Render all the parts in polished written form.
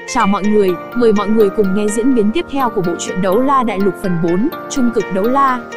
Chào mọi người, mời mọi người cùng nghe diễn biến tiếp theo của bộ truyện Đấu La Đại Lục phần 4, Trung cực đấu la.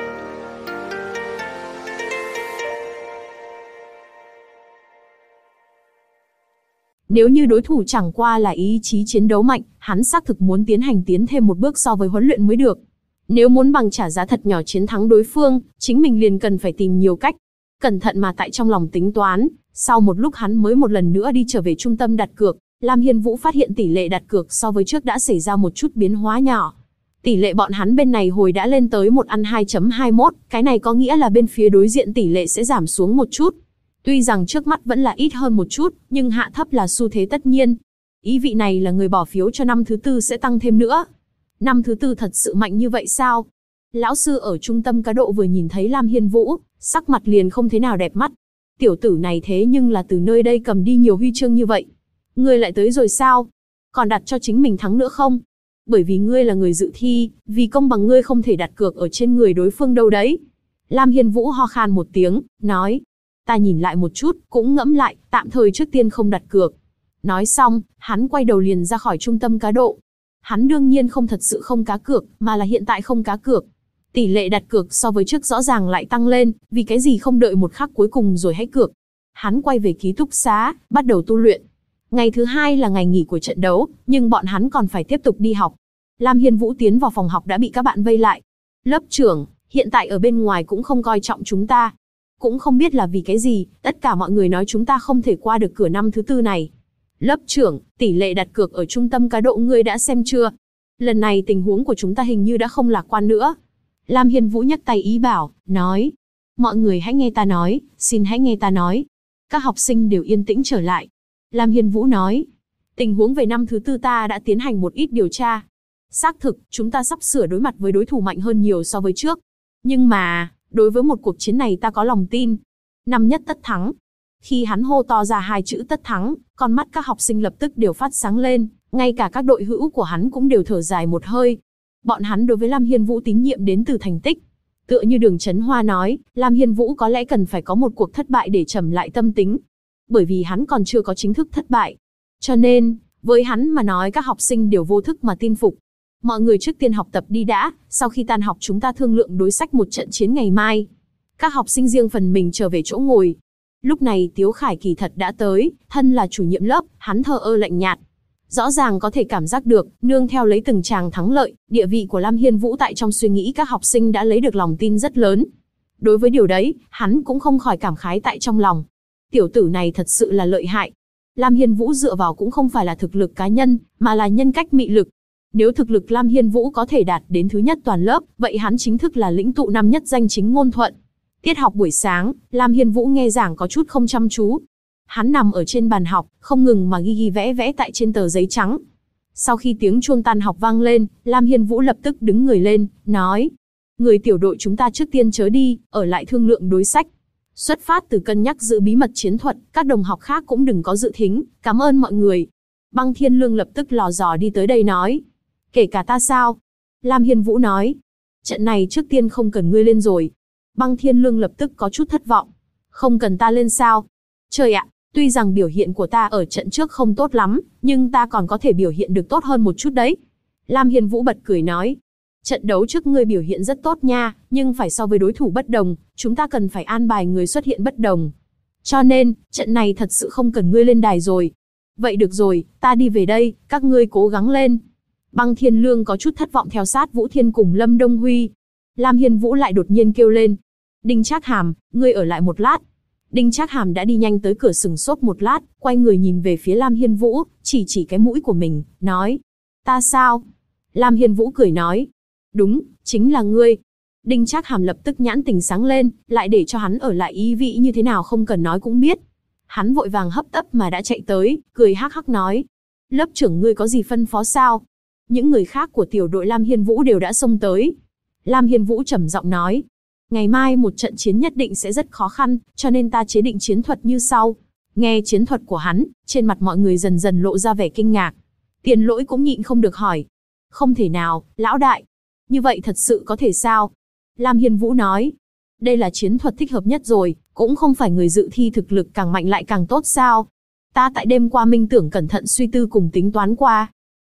Nếu như đối thủ chẳng qua là ý chí chiến đấu mạnh, hắn xác thực muốn tiến thêm một bước so với huấn luyện mới được. Nếu muốn bằng trả giá thật nhỏ chiến thắng đối phương, chính mình liền cần phải tìm nhiều cách. Cẩn thận mà tại trong lòng tính toán, sau một lúc hắn mới một lần nữa đi trở về trung tâm đặt cược. Lam Hiên Vũ phát hiện tỷ lệ đặt cược so với trước đã xảy ra một chút biến hóa nhỏ. Tỷ lệ bọn hắn bên này hồi đã lên tới 1:2.21, cái này có nghĩa là bên phía đối diện tỷ lệ sẽ giảm xuống một chút. Tuy rằng trước mắt vẫn là ít hơn một chút, nhưng hạ thấp là xu thế tất nhiên. Ý vị này là người bỏ phiếu cho năm thứ tư sẽ tăng thêm nữa. Năm thứ tư thật sự mạnh như vậy sao? Lão sư ở trung tâm cá độ vừa nhìn thấy Lam Hiên Vũ, sắc mặt liền không thế nào đẹp mắt. Tiểu tử này thế nhưng là từ nơi đây cầm đi nhiều huy chương như vậy. Ngươi lại tới rồi sao? Còn đặt cho chính mình thắng nữa không? Bởi vì ngươi là người dự thi, vì công bằng ngươi không thể đặt cược ở trên người đối phương đâu đấy. Lam Hiên Vũ ho khan một tiếng, nói. Ta nhìn lại một chút, cũng ngẫm lại, tạm thời trước tiên không đặt cược. Nói xong, hắn quay đầu liền ra khỏi trung tâm cá độ. Hắn đương nhiên không thật sự không cá cược, mà là hiện tại không cá cược. Tỷ lệ đặt cược so với trước rõ ràng lại tăng lên, vì cái gì không đợi một khắc cuối cùng rồi hãy cược. Hắn quay về ký túc xá, bắt đầu tu luyện. Ngày thứ hai là ngày nghỉ của trận đấu, nhưng bọn hắn còn phải tiếp tục đi học. Lam Hiên Vũ tiến vào phòng học đã bị các bạn vây lại. Lớp trưởng, hiện tại ở bên ngoài cũng không coi trọng chúng ta. Cũng không biết là vì cái gì, tất cả mọi người nói chúng ta không thể qua được cửa năm thứ tư này. Lớp trưởng, tỷ lệ đặt cược ở trung tâm cá độ ngươi đã xem chưa? Lần này tình huống của chúng ta hình như đã không lạc quan nữa. Lam Hiên Vũ nhấc tay ý bảo, nói. Mọi người hãy nghe ta nói, xin hãy nghe ta nói. Các học sinh đều yên tĩnh trở lại. Lam Hiên Vũ nói. Tình huống về năm thứ tư ta đã tiến hành một ít điều tra. Xác thực, chúng ta sắp sửa đối mặt với đối thủ mạnh hơn nhiều so với trước. Nhưng mà, đối với một cuộc chiến này ta có lòng tin. Năm nhất tất thắng. Khi hắn hô to ra hai chữ tất thắng, con mắt các học sinh lập tức đều phát sáng lên, ngay cả các đội hữu của hắn cũng đều thở dài một hơi. Bọn hắn đối với Lam Hiên Vũ tín nhiệm đến từ thành tích. Tựa như Đường Chấn Hoa nói, Lam Hiên Vũ có lẽ cần phải có một cuộc thất bại để trầm lại tâm tính. Bởi vì hắn còn chưa có chính thức thất bại. Cho nên, với hắn mà nói các học sinh đều vô thức mà tin phục. Mọi người trước tiên học tập đi đã, sau khi tan học chúng ta thương lượng đối sách một trận chiến ngày mai. Các học sinh riêng phần mình trở về chỗ ngồi. Lúc này Tiếu Khải kỳ thật đã tới, thân là chủ nhiệm lớp, hắn thờ ơ lạnh nhạt. Rõ ràng có thể cảm giác được, nương theo lấy từng tràng thắng lợi, địa vị của Lam Hiên Vũ tại trong suy nghĩ các học sinh đã lấy được lòng tin rất lớn. Đối với điều đấy, hắn cũng không khỏi cảm khái tại trong lòng. Tiểu tử này thật sự là lợi hại. Lam Hiên Vũ dựa vào cũng không phải là thực lực cá nhân, mà là nhân cách mị lực. Nếu thực lực Lam Hiên Vũ có thể đạt đến thứ nhất toàn lớp, vậy hắn chính thức là lĩnh tụ năm nhất danh chính ngôn thuận. Tiết học buổi sáng, Lam Hiên Vũ nghe giảng có chút không chăm chú. Hắn nằm ở trên bàn học, không ngừng mà ghi vẽ vẽ tại trên tờ giấy trắng. Sau khi tiếng chuông tan học vang lên, Lam Hiên Vũ lập tức đứng người lên, nói. Người tiểu đội chúng ta trước tiên chớ đi, ở lại thương lượng đối sách. Xuất phát từ cân nhắc giữ bí mật chiến thuật, các đồng học khác cũng đừng có dự thính, cảm ơn mọi người. Băng Thiên Lương lập tức lò dò đi tới đây nói. Kể cả ta sao? Lam Hiên Vũ nói. Trận này trước tiên không cần ngươi lên rồi. Băng Thiên Lương lập tức có chút thất vọng. Không cần ta lên sao? Trời ạ, tuy rằng biểu hiện của ta ở trận trước không tốt lắm, nhưng ta còn có thể biểu hiện được tốt hơn một chút đấy. Lam Hiên Vũ bật cười nói. Trận đấu trước ngươi biểu hiện rất tốt nha, nhưng phải so với đối thủ bất đồng, chúng ta cần phải an bài người xuất hiện bất đồng. Cho nên, trận này thật sự không cần ngươi lên đài rồi. Vậy được rồi, ta đi về đây, các ngươi cố gắng lên. Băng Thiên Lương có chút thất vọng theo sát Vũ Thiên cùng Lâm Đông Huy. Lam Hiên Vũ lại đột nhiên kêu lên. Đinh Trác Hàm, ngươi ở lại một lát. Đinh Trác Hàm đã đi nhanh tới cửa sừng sốt một lát, quay người nhìn về phía Lam Hiên Vũ, chỉ cái mũi của mình, nói. Ta sao? Lam Hiên Vũ cười nói. Đúng, chính là ngươi. Đinh Trác Hàm lập tức nhãn tình sáng lên, lại để cho hắn ở lại ý vị như thế nào không cần nói cũng biết. Hắn vội vàng hấp tấp mà đã chạy tới, cười hắc hắc nói. Lớp trưởng ngươi có gì phân phó sao? Những người khác của tiểu đội Lam Hiên Vũ đều đã xông tới. Lam Hiên Vũ trầm giọng nói. Ngày mai một trận chiến nhất định sẽ rất khó khăn, cho nên ta chế định chiến thuật như sau. Nghe chiến thuật của hắn, trên mặt mọi người dần dần lộ ra vẻ kinh ngạc. Tiền Lỗi cũng nhịn không được hỏi. Không thể nào, lão đại. Như vậy thật sự có thể sao? Lam Hiên Vũ nói. Đây là chiến thuật thích hợp nhất rồi, cũng không phải người dự thi thực lực càng mạnh lại càng tốt sao? Ta tại đêm qua minh tưởng cẩn thận suy tư cùng tính toán qua.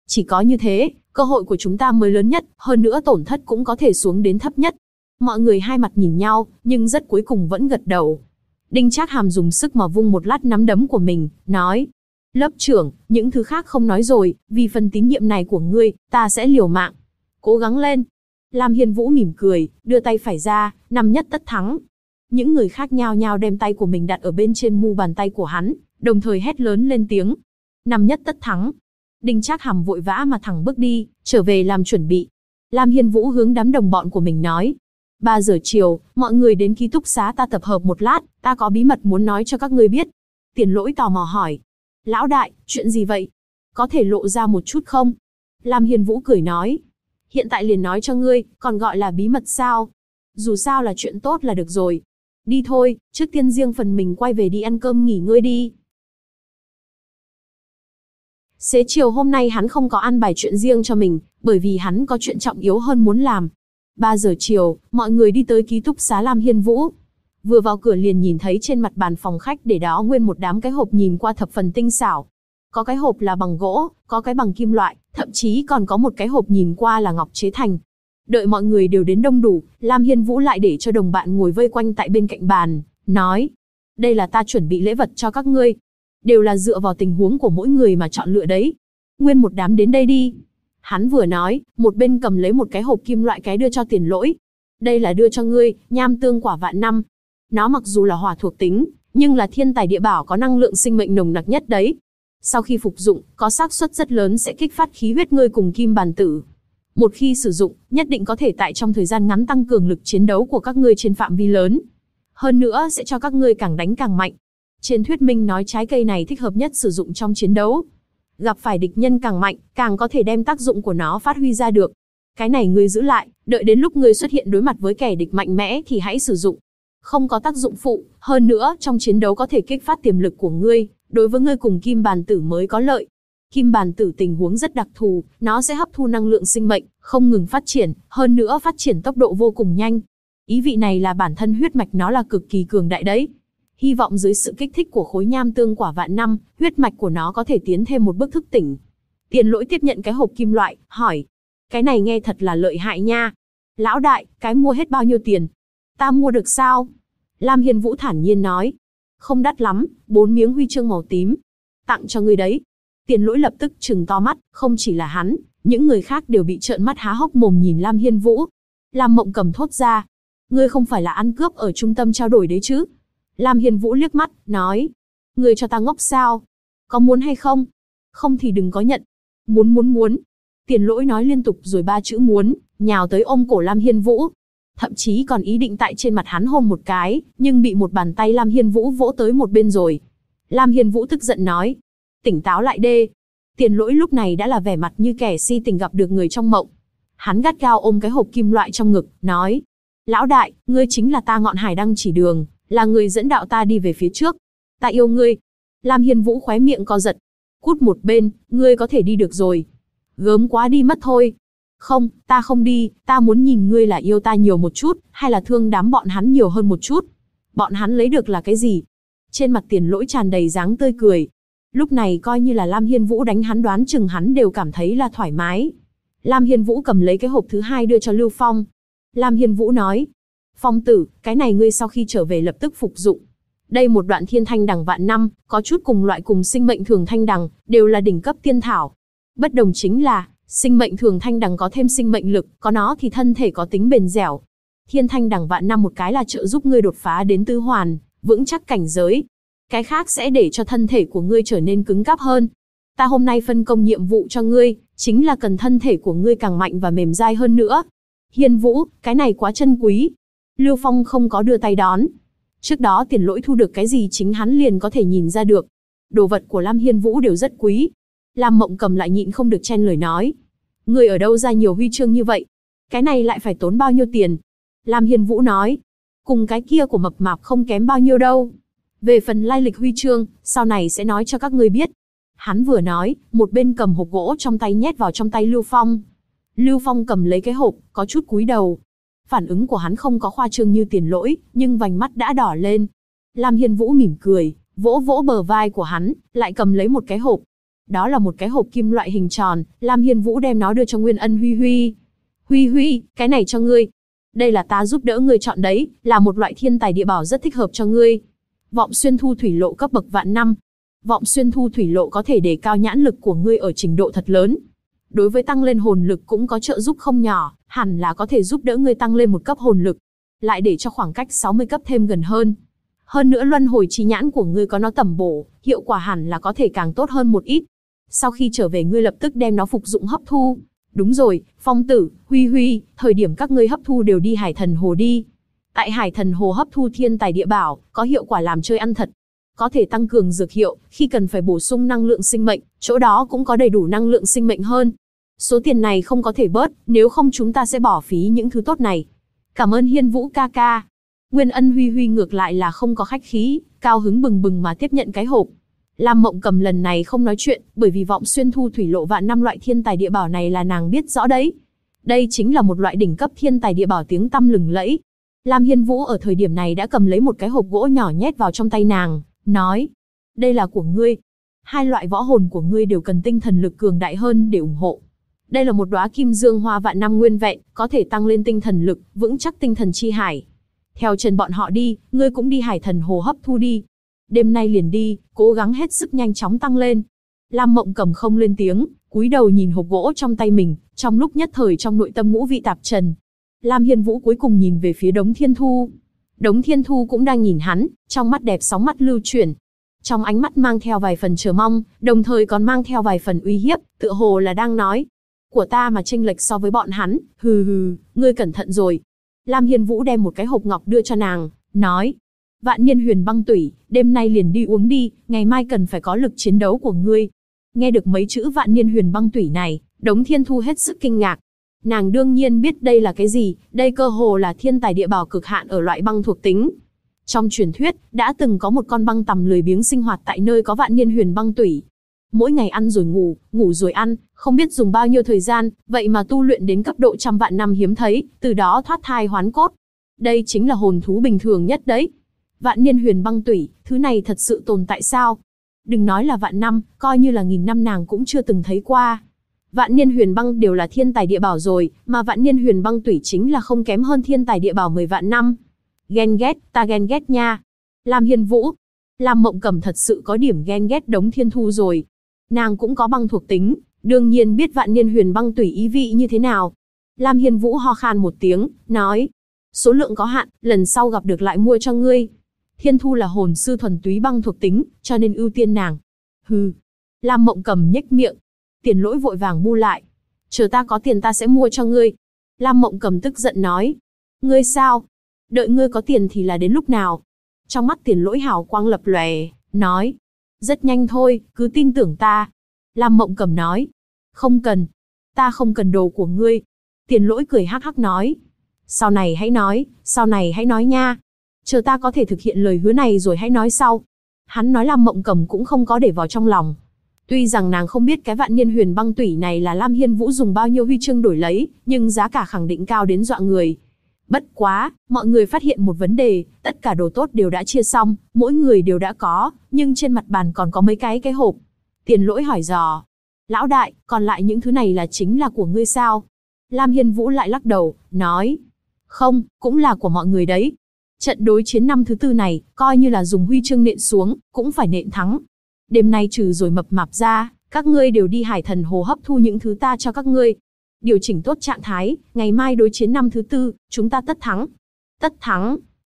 Chỉ có như thế, cơ hội của chúng ta mới lớn nhất, hơn nữa tổn thất cũng có thể xuống đến thấp nhất. Mọi người hai mặt nhìn nhau, nhưng rất cuối cùng vẫn gật đầu. Đinh Trác Hàm dùng sức mà vung một lát nắm đấm của mình, nói: Lớp trưởng, những thứ khác không nói rồi, vì phần tín nhiệm này của ngươi, ta sẽ liều mạng. Cố gắng lên. Lam Hiên Vũ mỉm cười, đưa tay phải ra, 5 nhất tất thắng. Những người khác nhao nhao đem tay của mình đặt ở bên trên mu bàn tay của hắn, đồng thời hét lớn lên tiếng: 5 nhất tất thắng. Đinh Trác Hàm vội vã mà thẳng bước đi, trở về làm chuẩn bị. Lam Hiên Vũ hướng đám đồng bọn của mình nói: 3 giờ chiều, mọi người đến ký túc xá ta tập hợp một lát, ta có bí mật muốn nói cho các ngươi biết. Tiền Lỗi tò mò hỏi: Lão đại, chuyện gì vậy? Có thể lộ ra một chút không? Lam Hiên Vũ cười nói: Hiện tại liền nói cho ngươi, còn gọi là bí mật sao? Dù sao là chuyện tốt là được rồi. Đi thôi, trước tiên riêng phần mình quay về đi ăn cơm nghỉ ngơi đi. Xế chiều hôm nay hắn không có ăn bài chuyện riêng cho mình, bởi vì hắn có chuyện trọng yếu hơn muốn làm. 3 giờ chiều, mọi người đi tới ký túc xá Lam Hiên Vũ. Vừa vào cửa liền nhìn thấy trên mặt bàn phòng khách để đó nguyên một đám cái hộp nhìn qua thập phần tinh xảo. Có cái hộp là bằng gỗ, có cái bằng kim loại, thậm chí còn có một cái hộp nhìn qua là ngọc chế thành. Đợi mọi người đều đến đông đủ, Lam Hiên Vũ lại để cho đồng bạn ngồi vây quanh tại bên cạnh bàn, nói: Đây là ta chuẩn bị lễ vật cho các ngươi. Đều là dựa vào tình huống của mỗi người mà chọn lựa đấy. Nguyên một đám đến đây đi. Hắn vừa nói, một bên cầm lấy một cái hộp kim loại cái đưa cho Tiền Lỗi. Đây là đưa cho ngươi, nham tương quả vạn năm. Nó mặc dù là hỏa thuộc tính, nhưng là thiên tài địa bảo có năng lượng sinh mệnh nồng nặc nhất đấy. Sau khi phục dụng, có xác suất rất lớn sẽ kích phát khí huyết ngươi cùng kim bàn tử. Một khi sử dụng, nhất định có thể tại trong thời gian ngắn tăng cường lực chiến đấu của các ngươi trên phạm vi lớn. Hơn nữa sẽ cho các ngươi càng đánh càng mạnh. Trên thuyết minh nói trái cây này thích hợp nhất sử dụng trong chiến đấu. Gặp phải địch nhân càng mạnh, càng có thể đem tác dụng của nó phát huy ra được. Cái này ngươi giữ lại, đợi đến lúc ngươi xuất hiện đối mặt với kẻ địch mạnh mẽ thì hãy sử dụng. Không có tác dụng phụ, hơn nữa trong chiến đấu có thể kích phát tiềm lực của ngươi, đối với ngươi cùng kim bàn tử mới có lợi. Kim bàn tử tình huống rất đặc thù, nó sẽ hấp thu năng lượng sinh mệnh, không ngừng phát triển, hơn nữa phát triển tốc độ vô cùng nhanh. Ý vị này là bản thân huyết mạch nó là cực kỳ cường đại đấy. Hy vọng dưới sự kích thích của khối nham tương quả vạn năm, huyết mạch của nó có thể tiến thêm một bước thức tỉnh. Tiền Lỗi tiếp nhận cái hộp kim loại, hỏi: Cái này nghe thật là lợi hại nha. Lão đại, cái mua hết bao nhiêu tiền? Ta mua được sao? Lam Hiên Vũ thản nhiên nói: Không đắt lắm, 4 miếng huy chương màu tím. Tặng cho ngươi đấy. Tiền Lỗi lập tức trừng to mắt, không chỉ là hắn, những người khác đều bị trợn mắt há hốc mồm nhìn Lam Hiên Vũ. Lam Mộng Cầm thốt ra: Ngươi không phải là ăn cướp ở trung tâm trao đổi đấy chứ? Lam Hiên Vũ liếc mắt, nói: Ngươi cho ta ngốc sao? Có muốn hay không? Không thì đừng có nhận. Muốn. Tiền Lỗi nói liên tục rồi 3 chữ muốn, nhào tới ôm cổ Lam Hiên Vũ. Thậm chí còn ý định tại trên mặt hắn hôn một cái, nhưng bị một bàn tay Lam Hiên Vũ vỗ tới một bên rồi. Lam Hiên Vũ tức giận nói: Tỉnh táo lại đê. Tiền Lỗi lúc này đã là vẻ mặt như kẻ si tình gặp được người trong mộng. Hắn gắt gao ôm cái hộp kim loại trong ngực, nói: Lão đại, ngươi chính là ta ngọn hải đăng chỉ đường, là người dẫn đạo ta đi về phía trước. Ta yêu ngươi. Lam Hiên Vũ khóe miệng co giật. Cút một bên, ngươi có thể đi được rồi. Gớm quá đi mất thôi. Không, ta không đi, ta muốn nhìn ngươi là yêu ta nhiều một chút, hay là thương đám bọn hắn nhiều hơn một chút. Bọn hắn lấy được là cái gì? Trên mặt Tiền Lỗi tràn đầy dáng tươi cười. Lúc này coi như là Lam Hiên Vũ đánh hắn đoán chừng hắn đều cảm thấy là thoải mái. Lam Hiên Vũ cầm lấy cái hộp thứ hai đưa cho Lưu Phong. Lam Hiên Vũ nói: Phong tử, cái này ngươi sau khi trở về lập tức phục dụng. Đây một đoạn thiên thanh đằng vạn năm, có chút cùng loại cùng sinh mệnh thường thanh đằng, đều là đỉnh cấp tiên thảo. Bất đồng chính là, sinh mệnh thường thanh đằng có thêm sinh mệnh lực, có nó thì thân thể có tính bền dẻo. Thiên thanh đằng vạn năm một cái là trợ giúp ngươi đột phá đến tứ hoàn, vững chắc cảnh giới. Cái khác sẽ để cho thân thể của ngươi trở nên cứng cáp hơn. Ta hôm nay phân công nhiệm vụ cho ngươi, chính là cần thân thể của ngươi càng mạnh và mềm dai hơn nữa. Hiên Vũ, cái này quá chân quý. Lưu Phong không có đưa tay đón. Trước đó Tiền Lỗi thu được cái gì chính hắn liền có thể nhìn ra được. Đồ vật của Lam Hiên Vũ đều rất quý. Lam Mộng Cầm lại nhịn không được chen lời nói: Ngươi ở đâu ra nhiều huy chương như vậy? Cái này lại phải tốn bao nhiêu tiền? Lam Hiên Vũ nói: Cùng cái kia của mập mạp không kém bao nhiêu đâu. Về phần lai lịch huy chương, sau này sẽ nói cho các ngươi biết. Hắn vừa nói, một bên cầm hộp gỗ trong tay nhét vào trong tay Lưu Phong. Lưu Phong cầm lấy cái hộp, có chút cúi đầu. Phản ứng của hắn không có khoa trương như Tiền Lỗi, nhưng vành mắt đã đỏ lên. Lam Hiên Vũ mỉm cười, vỗ vỗ bờ vai của hắn, lại cầm lấy một cái hộp. Đó là một cái hộp kim loại hình tròn, Lam Hiên Vũ đem nó đưa cho Nguyên Ân Huy Huy. Huy Huy, cái này cho ngươi. Đây là ta giúp đỡ ngươi chọn đấy, là một loại thiên tài địa bảo rất thích hợp cho ngươi. Vọng xuyên thu thủy lộ cấp bậc vạn năm. Vọng xuyên thu thủy lộ có thể đề cao nhãn lực của ngươi ở trình độ thật lớn. Đối với tăng lên hồn lực cũng có trợ giúp không nhỏ, hẳn là có thể giúp đỡ ngươi tăng lên một cấp hồn lực, lại để cho khoảng cách 60 cấp thêm gần hơn. Hơn nữa luân hồi chi nhãn của ngươi có nó tẩm bổ, hiệu quả hẳn là có thể càng tốt hơn một ít. Sau khi trở về ngươi lập tức đem nó phục dụng hấp thu. Đúng rồi, Phong Tử, Huy Huy, thời điểm các ngươi hấp thu đều đi Hải Thần Hồ đi. Tại Hải Thần Hồ hấp thu thiên tài địa bảo, có hiệu quả làm chơi ăn thật. Có thể tăng cường dược hiệu, khi cần phải bổ sung năng lượng sinh mệnh, chỗ đó cũng có đầy đủ năng lượng sinh mệnh hơn. Số tiền này không có thể bớt, nếu không chúng ta sẽ bỏ phí những thứ tốt này. Cảm ơn Hiên Vũ ca ca. Nguyên Ân Huy Huy ngược lại là không có khách khí, cao hứng bừng bừng mà tiếp nhận cái hộp. Lam Mộng Cầm lần này không nói chuyện, bởi vì vọng xuyên thu thủy lộ vạn năm loại thiên tài địa bảo này là nàng biết rõ đấy. Đây chính là một loại đỉnh cấp thiên tài địa bảo tiếng tăm lừng lẫy. Lam Hiên Vũ ở thời điểm này đã cầm lấy một cái hộp gỗ nhỏ nhét vào trong tay nàng, nói: đây là của ngươi. Hai loại võ hồn của ngươi đều cần tinh thần lực cường đại hơn để ủng hộ. Đây là một đóa kim dương hoa vạn năm nguyên vẹn, có thể tăng lên tinh thần lực, vững chắc tinh thần chi hải. Theo chân bọn họ đi, ngươi cũng đi Hải Thần Hồ hấp thu đi. Đêm nay liền đi, cố gắng hết sức nhanh chóng tăng lên. Lam Mộng Cầm không lên tiếng, cúi đầu nhìn hộp gỗ trong tay mình, trong lúc nhất thời trong nội tâm ngũ vị tạp trần. Lam Hiên Vũ cuối cùng nhìn về phía Đống Thiên Thu. Đống Thiên Thu cũng đang nhìn hắn, trong mắt đẹp sóng mắt lưu chuyển. Trong ánh mắt mang theo vài phần chờ mong, đồng thời còn mang theo vài phần uy hiếp, tựa hồ là đang nói: của ta mà chênh lệch so với bọn hắn, hừ hừ, ngươi cẩn thận rồi. Lam Hiên Vũ đem một cái hộp ngọc đưa cho nàng, nói: Vạn Niên Huyền Băng Tủy, đêm nay liền đi uống đi, ngày mai cần phải có lực chiến đấu của ngươi. Nghe được mấy chữ Vạn Niên Huyền Băng Tủy này, Đống Thiên Thu hết sức kinh ngạc. Nàng đương nhiên biết đây là cái gì, đây cơ hồ là thiên tài địa bảo cực hạn ở loại băng thuộc tính. Trong truyền thuyết, đã từng có một con băng tằm lười biếng sinh hoạt tại nơi có Vạn Niên Huyền Băng Tủy. Mỗi ngày ăn rồi ngủ, ngủ rồi ăn, không biết dùng bao nhiêu thời gian, vậy mà tu luyện đến cấp độ trăm vạn năm hiếm thấy, từ đó thoát thai hoán cốt. Đây chính là hồn thú bình thường nhất đấy. Vạn Niên Huyền Băng Tủy, thứ này thật sự tồn tại sao? Đừng nói là vạn năm, coi như là 1000 năm nàng cũng chưa từng thấy qua. Vạn Niên Huyền Băng đều là thiên tài địa bảo rồi, mà Vạn Niên Huyền Băng Tủy chính là không kém hơn thiên tài địa bảo 10 vạn năm. Ghen ghét, ta ghen ghét nha. Lam Hiên Vũ, Lam Mộng Cầm thật sự có điểm ghen ghét Đống Thiên Thu rồi. Nàng cũng có băng thuộc tính, đương nhiên biết Vạn Niên Huyền Băng Tủy ý vị như thế nào. Lam Hiên Vũ ho khan một tiếng, nói: số lượng có hạn, lần sau gặp được lại mua cho ngươi. Thiên Thu là hồn sư thuần túy băng thuộc tính, cho nên ưu tiên nàng. Hừ. Lam Mộng Cầm nhếch miệng. Tiền Lỗi vội vàng bu lại: chờ ta có tiền ta sẽ mua cho ngươi. Lam Mộng Cầm tức giận nói: ngươi sao? Đợi ngươi có tiền thì là đến lúc nào? Trong mắt Tiền Lỗi hào quang lập lòe, nói: rất nhanh thôi, cứ tin tưởng ta. Lam Mộng Cầm nói: không cần. Ta không cần đồ của ngươi. Tiền Lỗi cười hắc hắc nói: sau này hãy nói nha. Chờ ta có thể thực hiện lời hứa này rồi hãy nói sau. Hắn nói Lam Mộng Cầm cũng không có để vào trong lòng. Tuy rằng nàng không biết cái Vạn Niên Huyền Băng Tủy này là Lam Hiên Vũ dùng bao nhiêu huy chương đổi lấy, nhưng giá cả khẳng định cao đến dọa người. Bất quá, mọi người phát hiện một vấn đề, tất cả đồ tốt đều đã chia xong, mỗi người đều đã có, nhưng trên mặt bàn còn có mấy cái hộp. Tiền Lỗi hỏi dò: lão đại, còn lại những thứ này chính là của ngươi sao? Lam Hiên Vũ lại lắc đầu, nói: không, cũng là của mọi người đấy. Trận đối chiến năm thứ tư này, coi như là dùng huy chương nện xuống, cũng phải nện thắng. Đêm nay trừ rồi mập mạp ra, các ngươi đều đi Hải Thần Hồ hấp thu những thứ ta cho các ngươi. Điều chỉnh tốt trạng thái, ngày mai đối chiến năm thứ tư, chúng ta tất thắng. Tất thắng.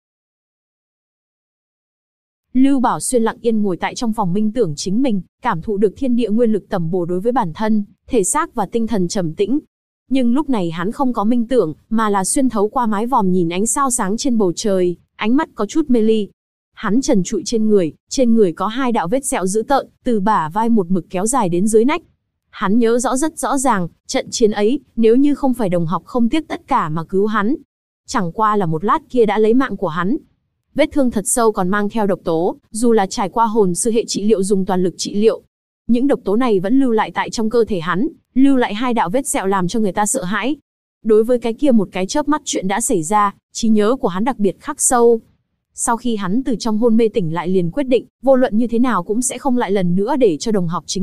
Lưu Bảo Xuyên lặng yên ngồi tại trong phòng minh tưởng chính mình, cảm thụ được thiên địa nguyên lực tầm bổ đối với bản thân, thể xác và tinh thần trầm tĩnh. Nhưng lúc này hắn không có minh tưởng, mà là xuyên thấu qua mái vòm nhìn ánh sao sáng trên bầu trời, ánh mắt có chút mê ly. Hắn trần trụi trên người có 2 đạo vết sẹo dữ tợn, từ bả vai một mực kéo dài đến dưới nách. Hắn nhớ rất rõ ràng, trận chiến ấy, nếu như không phải đồng học không tiếc tất cả mà cứu hắn, chẳng qua là một lát kia đã lấy mạng của hắn. Vết thương thật sâu còn mang theo độc tố, dù là trải qua hồn sư hệ trị liệu dùng toàn lực trị liệu, những độc tố này vẫn lưu lại tại trong cơ thể hắn, lưu lại 2 đạo vết sẹo làm cho người ta sợ hãi. Đối với cái kia một cái chớp mắt chuyện đã xảy ra, trí nhớ của hắn đặc biệt khắc sâu. Sau khi hắn từ trong hôn mê tỉnh lại liền quyết định, vô luận như thế nào cũng sẽ không lại lần nữa để cho đồng học chính mình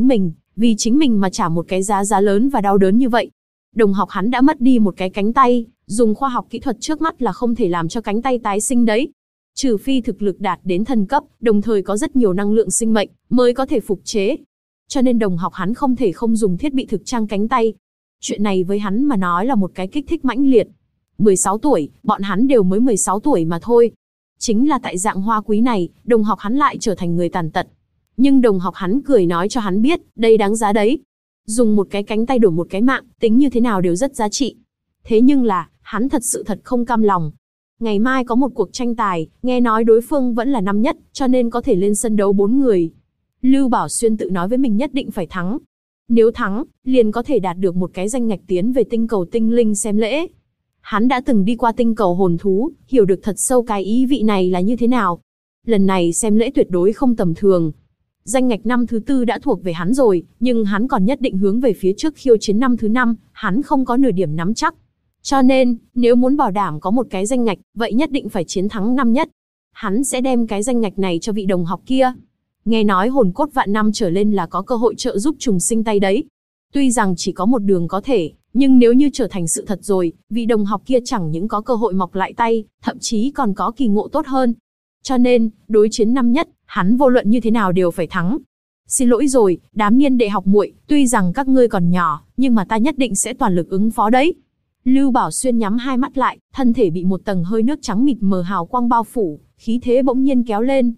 Vì chính mình mà trả một cái giá lớn và đau đớn như vậy. Đồng học hắn đã mất đi một cái cánh tay, dùng khoa học kỹ thuật trước mắt là không thể làm cho cánh tay tái sinh đấy. Trừ phi thực lực đạt đến thần cấp, đồng thời có rất nhiều năng lượng sinh mệnh, mới có thể phục chế. Cho nên đồng học hắn không thể không dùng thiết bị thực trang cánh tay. Chuyện này với hắn mà nói là một cái kích thích mãnh liệt. 16 tuổi, bọn hắn đều mới 16 tuổi mà thôi. Chính là tại dạng hoa quý này, đồng học hắn lại trở thành người tàn tật. Nhưng đồng học hắn cười nói cho hắn biết, đây đáng giá đấy. Dùng một cái cánh tay đổi một cái mạng, tính như thế nào đều rất giá trị. Thế nhưng là, hắn thật không cam lòng. Ngày mai có một cuộc tranh tài, nghe nói đối phương vẫn là năm nhất, cho nên có thể lên sân đấu 4 người. Lưu Bảo Xuyên tự nói với mình nhất định phải thắng. Nếu thắng, liền có thể đạt được một cái danh ngạch tiến về tinh cầu tinh linh xem lễ. Hắn đã từng đi qua tinh cầu hồn thú, hiểu được thật sâu cái ý vị này là như thế nào. Lần này xem lễ tuyệt đối không tầm thường. Danh ngạch năm thứ 4 đã thuộc về hắn rồi, nhưng hắn còn nhất định hướng về phía trước khiêu chiến năm thứ 5, hắn không có nửa điểm nắm chắc. Cho nên, nếu muốn bảo đảm có một cái danh ngạch, vậy nhất định phải chiến thắng năm nhất. Hắn sẽ đem cái danh ngạch này cho vị đồng học kia. Nghe nói hồn cốt vạn năm trở lên là có cơ hội trợ giúp trùng sinh tay đấy. Tuy rằng chỉ có một đường có thể, nhưng nếu như trở thành sự thật rồi, vị đồng học kia chẳng những có cơ hội mọc lại tay, thậm chí còn có kỳ ngộ tốt hơn. Cho nên, đối chiến năm nhất, hắn vô luận như thế nào đều phải thắng. Xin lỗi rồi, đám niên đệ học muội, tuy rằng các ngươi còn nhỏ, nhưng mà ta nhất định sẽ toàn lực ứng phó đấy. Lưu Bảo Xuyên nhắm hai mắt lại, thân thể bị một tầng hơi nước trắng mịt mờ hào quang bao phủ, khí thế bỗng nhiên kéo lên.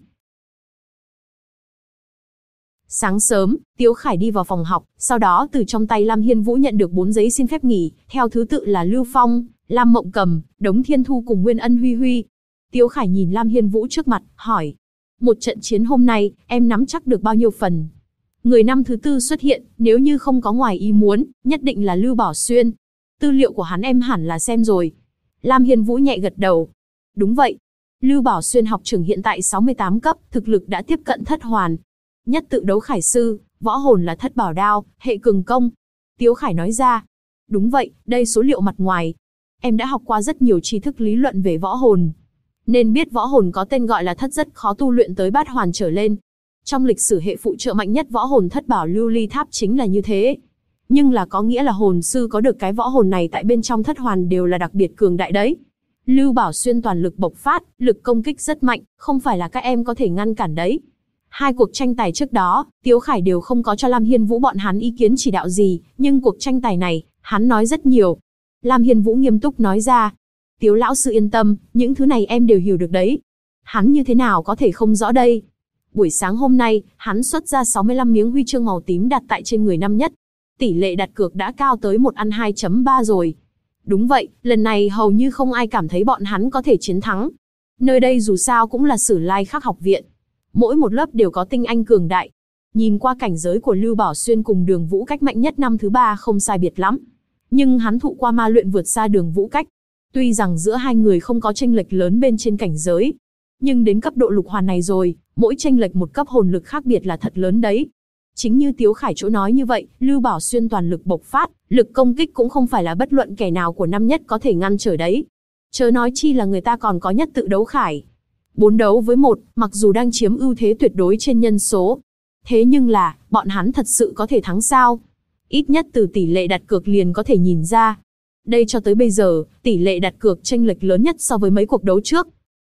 Sáng sớm, Tiếu Khải đi vào phòng học, sau đó từ trong tay Lam Hiên Vũ nhận được 4 giấy xin phép nghỉ, theo thứ tự là Lưu Phong, Lam Mộng Cầm, Đống Thiên Thu cùng Nguyên Ân Huy Huy. Tiếu Khải nhìn Lam Hiên Vũ trước mặt, hỏi: một trận chiến hôm nay, em nắm chắc được bao nhiêu phần? Người năm thứ 4 xuất hiện, nếu như không có ngoài ý muốn, nhất định là Lưu Bảo Xuyên. Tư liệu của hắn em hẳn là xem rồi. Lam Hiên Vũ nhẹ gật đầu. Đúng vậy. Lưu Bảo Xuyên học trưởng hiện tại 68 cấp, thực lực đã tiếp cận thất hoàn. Nhất tự đấu khải sư, võ hồn là thất bảo đao, hệ cường công. Tiếu Khải nói ra. Đúng vậy, đây số liệu mặt ngoài. Em đã học qua rất nhiều tri thức lý luận về võ hồn. Nên biết võ hồn có tên gọi là thất rất khó tu luyện tới bát hoàn trở lên. Trong lịch sử hệ phụ trợ mạnh nhất võ hồn thất bảo lưu ly tháp chính là như thế. Nhưng là có nghĩa là hồn sư có được cái võ hồn này tại bên trong thất hoàn đều là đặc biệt cường đại đấy. Lưu Bảo Xuyên toàn lực bộc phát, lực công kích rất mạnh, không phải là các em có thể ngăn cản đấy. Hai cuộc tranh tài trước đó, Tiếu Khải đều không có cho Lam Hiên Vũ bọn hắn ý kiến chỉ đạo gì, nhưng cuộc tranh tài này, hắn nói rất nhiều. Lam Hiên Vũ nghiêm túc nói ra. Tiếu lão sư yên tâm, những thứ này em đều hiểu được đấy. Hắn như thế nào có thể không rõ đây? Buổi sáng hôm nay, hắn xuất ra 65 miếng huy chương màu tím đặt tại trên người năm nhất. Tỷ lệ đặt cược đã cao tới 1/2.3 rồi. Đúng vậy, lần này hầu như không ai cảm thấy bọn hắn có thể chiến thắng. Nơi đây dù sao cũng là Sử Lai Khắc học viện. Mỗi một lớp đều có tinh anh cường đại. Nhìn qua cảnh giới của Lưu Bảo Xuyên cùng Đường Vũ Cách mạnh nhất năm thứ 3 không sai biệt lắm. Nhưng hắn thụ qua ma luyện vượt xa Đường Vũ Cách. Tuy rằng giữa hai người không có chênh lệch lớn bên trên cảnh giới. Nhưng đến cấp độ lục hoàn này rồi, mỗi chênh lệch một cấp hồn lực khác biệt là thật lớn đấy. Chính như Tiếu Khải chỗ nói như vậy, Lưu Bảo Xuyên toàn lực bộc phát, lực công kích cũng không phải là bất luận kẻ nào của năm nhất có thể ngăn trở đấy. Chớ nói chi là người ta còn có nhất tự đấu khải. 4 đấu với 1, mặc dù đang chiếm ưu thế tuyệt đối trên nhân số. Thế nhưng là, bọn hắn thật sự có thể thắng sao? Ít nhất từ tỷ lệ đặt cược liền có thể nhìn ra. Đây cho tới bây giờ, tỷ lệ đặt cược chênh lệch lớn nhất so với mấy cuộc đấu trước.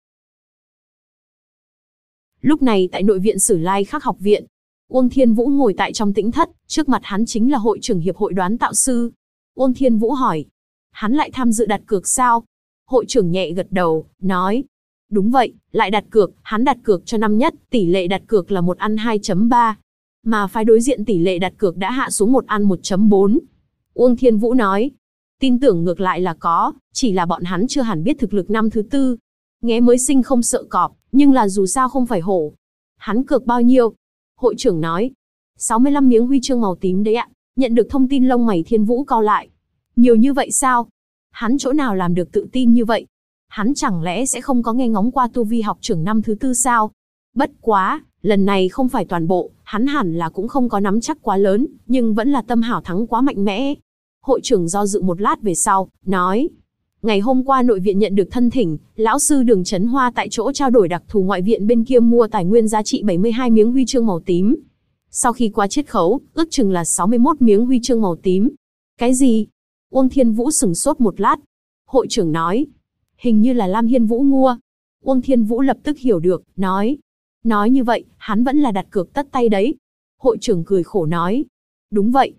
Lúc này tại nội viện Sử Lai Khắc học viện, Uông Thiên Vũ ngồi tại trong tĩnh thất, trước mặt hắn chính là hội trưởng hiệp hội đoán tạo sư. Uông Thiên Vũ hỏi, hắn lại tham dự đặt cược sao? Hội trưởng nhẹ gật đầu, nói, đúng vậy, lại đặt cược, hắn đặt cược cho năm nhất, tỷ lệ đặt cược là 1/2.3. Mà phái đối diện tỷ lệ đặt cược đã hạ xuống 1/1.4. Uông Thiên Vũ nói, tin tưởng ngược lại là có, chỉ là bọn hắn chưa hẳn biết thực lực năm thứ 4. Nghé mới sinh không sợ cọp, nhưng là dù sao không phải hổ. Hắn cược bao nhiêu? Hội trưởng nói, 65 miếng huy chương màu tím đấy ạ. Nhận được thông tin lông mày Thiên Vũ cau lại. Nhiều như vậy sao? Hắn chỗ nào làm được tự tin như vậy? Hắn chẳng lẽ sẽ không có nghe ngóng qua tu vi học trưởng năm thứ 4 sao? Bất quá, lần này không phải toàn bộ, hắn hẳn là cũng không có nắm chắc quá lớn, nhưng vẫn là tâm hảo thắng quá mạnh mẽ. Hội trưởng do dự một lát về sau, nói, ngày hôm qua nội viện nhận được thân thỉnh, lão sư Đường Chấn Hoa tại chỗ trao đổi đặc thù ngoại viện bên kia mua tài nguyên giá trị 72 miếng huy chương màu tím. Sau khi qua chiết khấu, ước chừng là 61 miếng huy chương màu tím. Cái gì? Uông Thiên Vũ sửng sốt một lát. Hội trưởng nói, hình như là Lam Hiên Vũ mua. Uông Thiên Vũ lập tức hiểu được, nói như vậy, hắn vẫn là đặt cược tất tay đấy. Hội trưởng cười khổ nói, đúng vậy.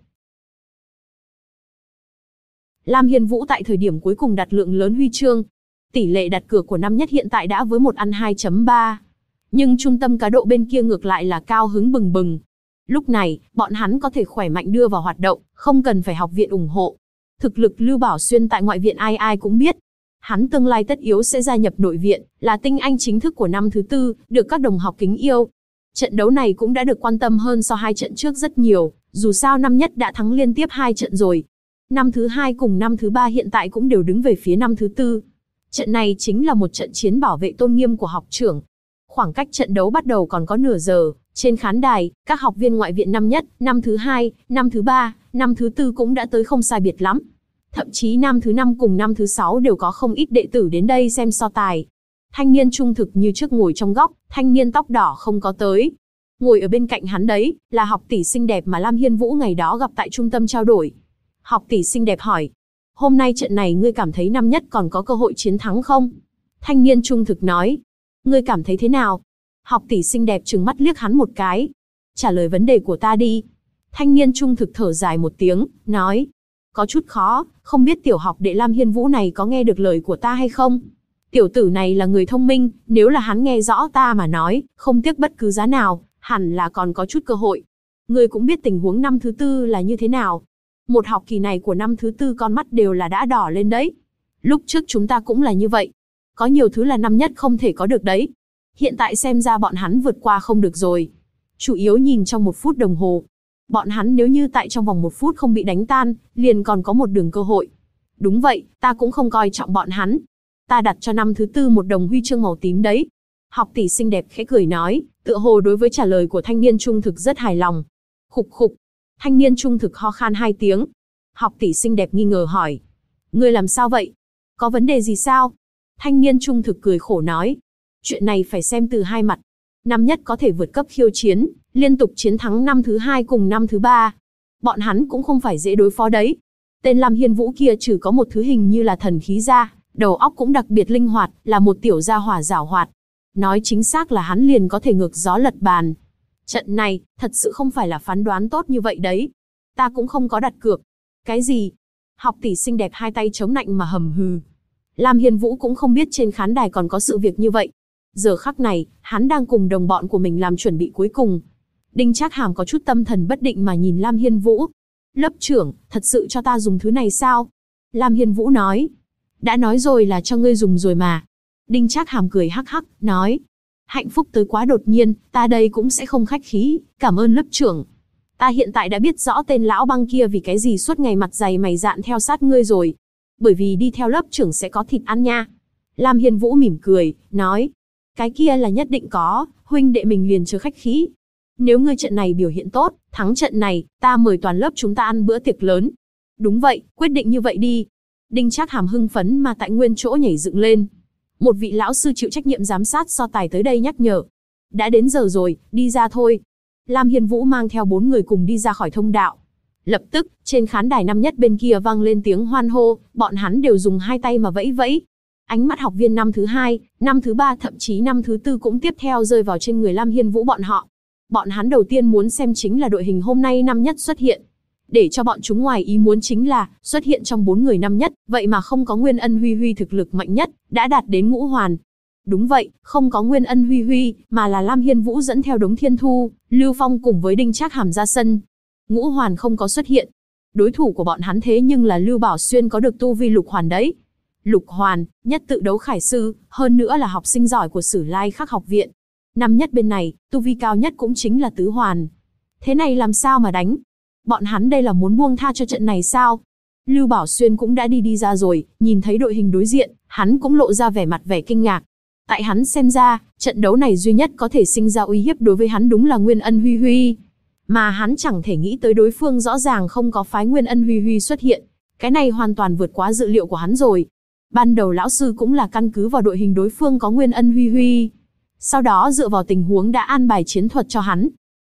Lam Hiên Vũ tại thời điểm cuối cùng đặt lượng lớn huy chương. Tỷ lệ đặt cược của năm nhất hiện tại đã với 1/2.3. Nhưng trung tâm cá độ bên kia ngược lại là cao hứng bừng bừng. Lúc này, bọn hắn có thể khỏe mạnh đưa vào hoạt động, không cần phải học viện ủng hộ. Thực lực Lưu Bảo Xuyên tại ngoại viện ai ai cũng biết. Hắn tương lai tất yếu sẽ gia nhập nội viện, là tinh anh chính thức của năm thứ tư, được các đồng học kính yêu. Trận đấu này cũng đã được quan tâm hơn so 2 trận trước rất nhiều, dù sao năm nhất đã thắng liên tiếp 2 trận rồi. Năm thứ hai cùng năm thứ ba hiện tại cũng đều đứng về phía năm thứ tư. Trận này chính là một trận chiến bảo vệ tôn nghiêm của học trưởng. Khoảng cách trận đấu bắt đầu còn có nửa giờ, trên khán đài, các học viên ngoại viện năm nhất, năm thứ hai, năm thứ ba, năm thứ tư cũng đã tới không sai biệt lắm. Thậm chí năm thứ năm cùng năm thứ sáu đều có không ít đệ tử đến đây xem so tài. Thanh niên trung thực như trước ngồi trong góc, thanh niên tóc đỏ không có tới. Ngồi ở bên cạnh hắn đấy, là học tỷ xinh đẹp mà Lam Hiên Vũ ngày đó gặp tại trung tâm trao đổi. Học tỷ xinh đẹp hỏi, hôm nay trận này ngươi cảm thấy năm nhất còn có cơ hội chiến thắng không? Thanh niên trung thực nói, ngươi cảm thấy thế nào? Học tỷ xinh đẹp trừng mắt liếc hắn một cái. Trả lời vấn đề của ta đi. Thanh niên trung thực thở dài một tiếng, nói, có chút khó, không biết tiểu học đệ Lam Hiên Vũ này có nghe được lời của ta hay không? Tiểu tử này là người thông minh, nếu là hắn nghe rõ ta mà nói, không tiếc bất cứ giá nào, hẳn là còn có chút cơ hội. Ngươi cũng biết tình huống năm thứ tư là như thế nào. Một học kỳ này của năm thứ tư con mắt đều là đã đỏ lên đấy. Lúc trước chúng ta cũng là như vậy. Có nhiều thứ là năm nhất không thể có được đấy. Hiện tại xem ra bọn hắn vượt qua không được rồi. Chủ yếu nhìn trong 1 phút đồng hồ. Bọn hắn nếu như tại trong vòng 1 phút không bị đánh tan, liền còn có một đường cơ hội. Đúng vậy, ta cũng không coi trọng bọn hắn. Ta đặt cho năm thứ tư 1 đồng huy chương màu tím đấy. Học tỷ xinh đẹp khẽ cười nói, tựa hồ đối với trả lời của thanh niên trung thực rất hài lòng. Khục khục. Thanh niên trung thực ho khan 2 tiếng. Học tỷ xinh đẹp nghi ngờ hỏi, ngươi làm sao vậy? Có vấn đề gì sao? Thanh niên trung thực cười khổ nói, chuyện này phải xem từ 2 mặt. Năm nhất có thể vượt cấp khiêu chiến, liên tục chiến thắng năm thứ hai cùng năm thứ ba. Bọn hắn cũng không phải dễ đối phó đấy. Tên Lam Hiên Vũ kia trừ có một thứ hình như là thần khí ra, đầu óc cũng đặc biệt linh hoạt, là một tiểu gia hỏa giảo hoạt. Nói chính xác là hắn liền có thể ngược gió lật bàn. Trận này, thật sự không phải là phán đoán tốt như vậy đấy. Ta cũng không có đặt cược. Cái gì? Học tỷ xinh đẹp 2 tay chống nạnh mà hầm hừ. Lam Hiên Vũ cũng không biết trên khán đài còn có sự việc như vậy. Giờ khắc này, hắn đang cùng đồng bọn của mình làm chuẩn bị cuối cùng. Đinh Trác Hàm có chút tâm thần bất định mà nhìn Lam Hiên Vũ. Lớp trưởng, thật sự cho ta dùng thứ này sao? Lam Hiên Vũ nói. Đã nói rồi là cho ngươi dùng rồi mà. Đinh Trác Hàm cười hắc hắc, nói. Hạnh phúc tới quá đột nhiên, ta đây cũng sẽ không khách khí, cảm ơn lớp trưởng. Ta hiện tại đã biết rõ tên lão băng kia vì cái gì suốt ngày mặt dày mày dạn theo sát ngươi rồi. Bởi vì đi theo lớp trưởng sẽ có thịt ăn nha. Lam Hiên Vũ mỉm cười, nói. Cái kia là nhất định có, huynh đệ mình liền chờ khách khí. Nếu ngươi trận này biểu hiện tốt, thắng trận này, ta mời toàn lớp chúng ta ăn bữa tiệc lớn. Đúng vậy, quyết định như vậy đi. Đinh Trác Hàm hưng phấn mà tại nguyên chỗ nhảy dựng lên. Một vị lão sư chịu trách nhiệm giám sát so tài tới đây nhắc nhở. Đã đến giờ rồi, đi ra thôi. Lam Hiên Vũ mang theo 4 người cùng đi ra khỏi thông đạo. Lập tức, trên khán đài năm nhất bên kia vang lên tiếng hoan hô, bọn hắn đều dùng 2 tay mà vẫy vẫy. Ánh mắt học viên năm thứ 2, năm thứ 3 thậm chí năm thứ 4 cũng tiếp theo rơi vào trên người Lam Hiên Vũ bọn họ. Bọn hắn đầu tiên muốn xem chính là đội hình hôm nay năm nhất xuất hiện. Để cho bọn chúng ngoài ý muốn chính là, xuất hiện trong 4 người năm nhất, vậy mà không có Nguyên Ân Huy Huy thực lực mạnh nhất, đã đạt đến ngũ hoàn. Đúng vậy, không có Nguyên Ân Huy Huy, mà là Lam Hiên Vũ dẫn theo Đống Thiên Thu, Lưu Phong cùng với Đinh Trác Hàm ra sân. Ngũ hoàn không có xuất hiện. Đối thủ của bọn hắn thế nhưng là Lưu Bảo Xuyên có được tu vi lục hoàn đấy. Lục hoàn, nhất tự đấu khải sư, hơn nữa là học sinh giỏi của Sử Lai Khắc học viện. Năm nhất bên này, tu vi cao nhất cũng chính là tứ hoàn. Thế này làm sao mà đánh? Bọn hắn đây là muốn buông tha cho trận này sao? Lưu Bảo Xuyên cũng đã đi ra rồi, nhìn thấy đội hình đối diện, hắn cũng lộ ra vẻ kinh ngạc. Tại hắn xem ra, trận đấu này duy nhất có thể sinh ra uy hiếp đối với hắn đúng là Nguyên Ân Huy Huy. Mà hắn chẳng thể nghĩ tới đối phương rõ ràng không có phái Nguyên Ân Huy Huy xuất hiện. Cái này hoàn toàn vượt quá dự liệu của hắn rồi. Ban đầu lão sư cũng là căn cứ vào đội hình đối phương có Nguyên Ân Huy Huy. Sau đó dựa vào tình huống đã an bài chiến thuật cho hắn.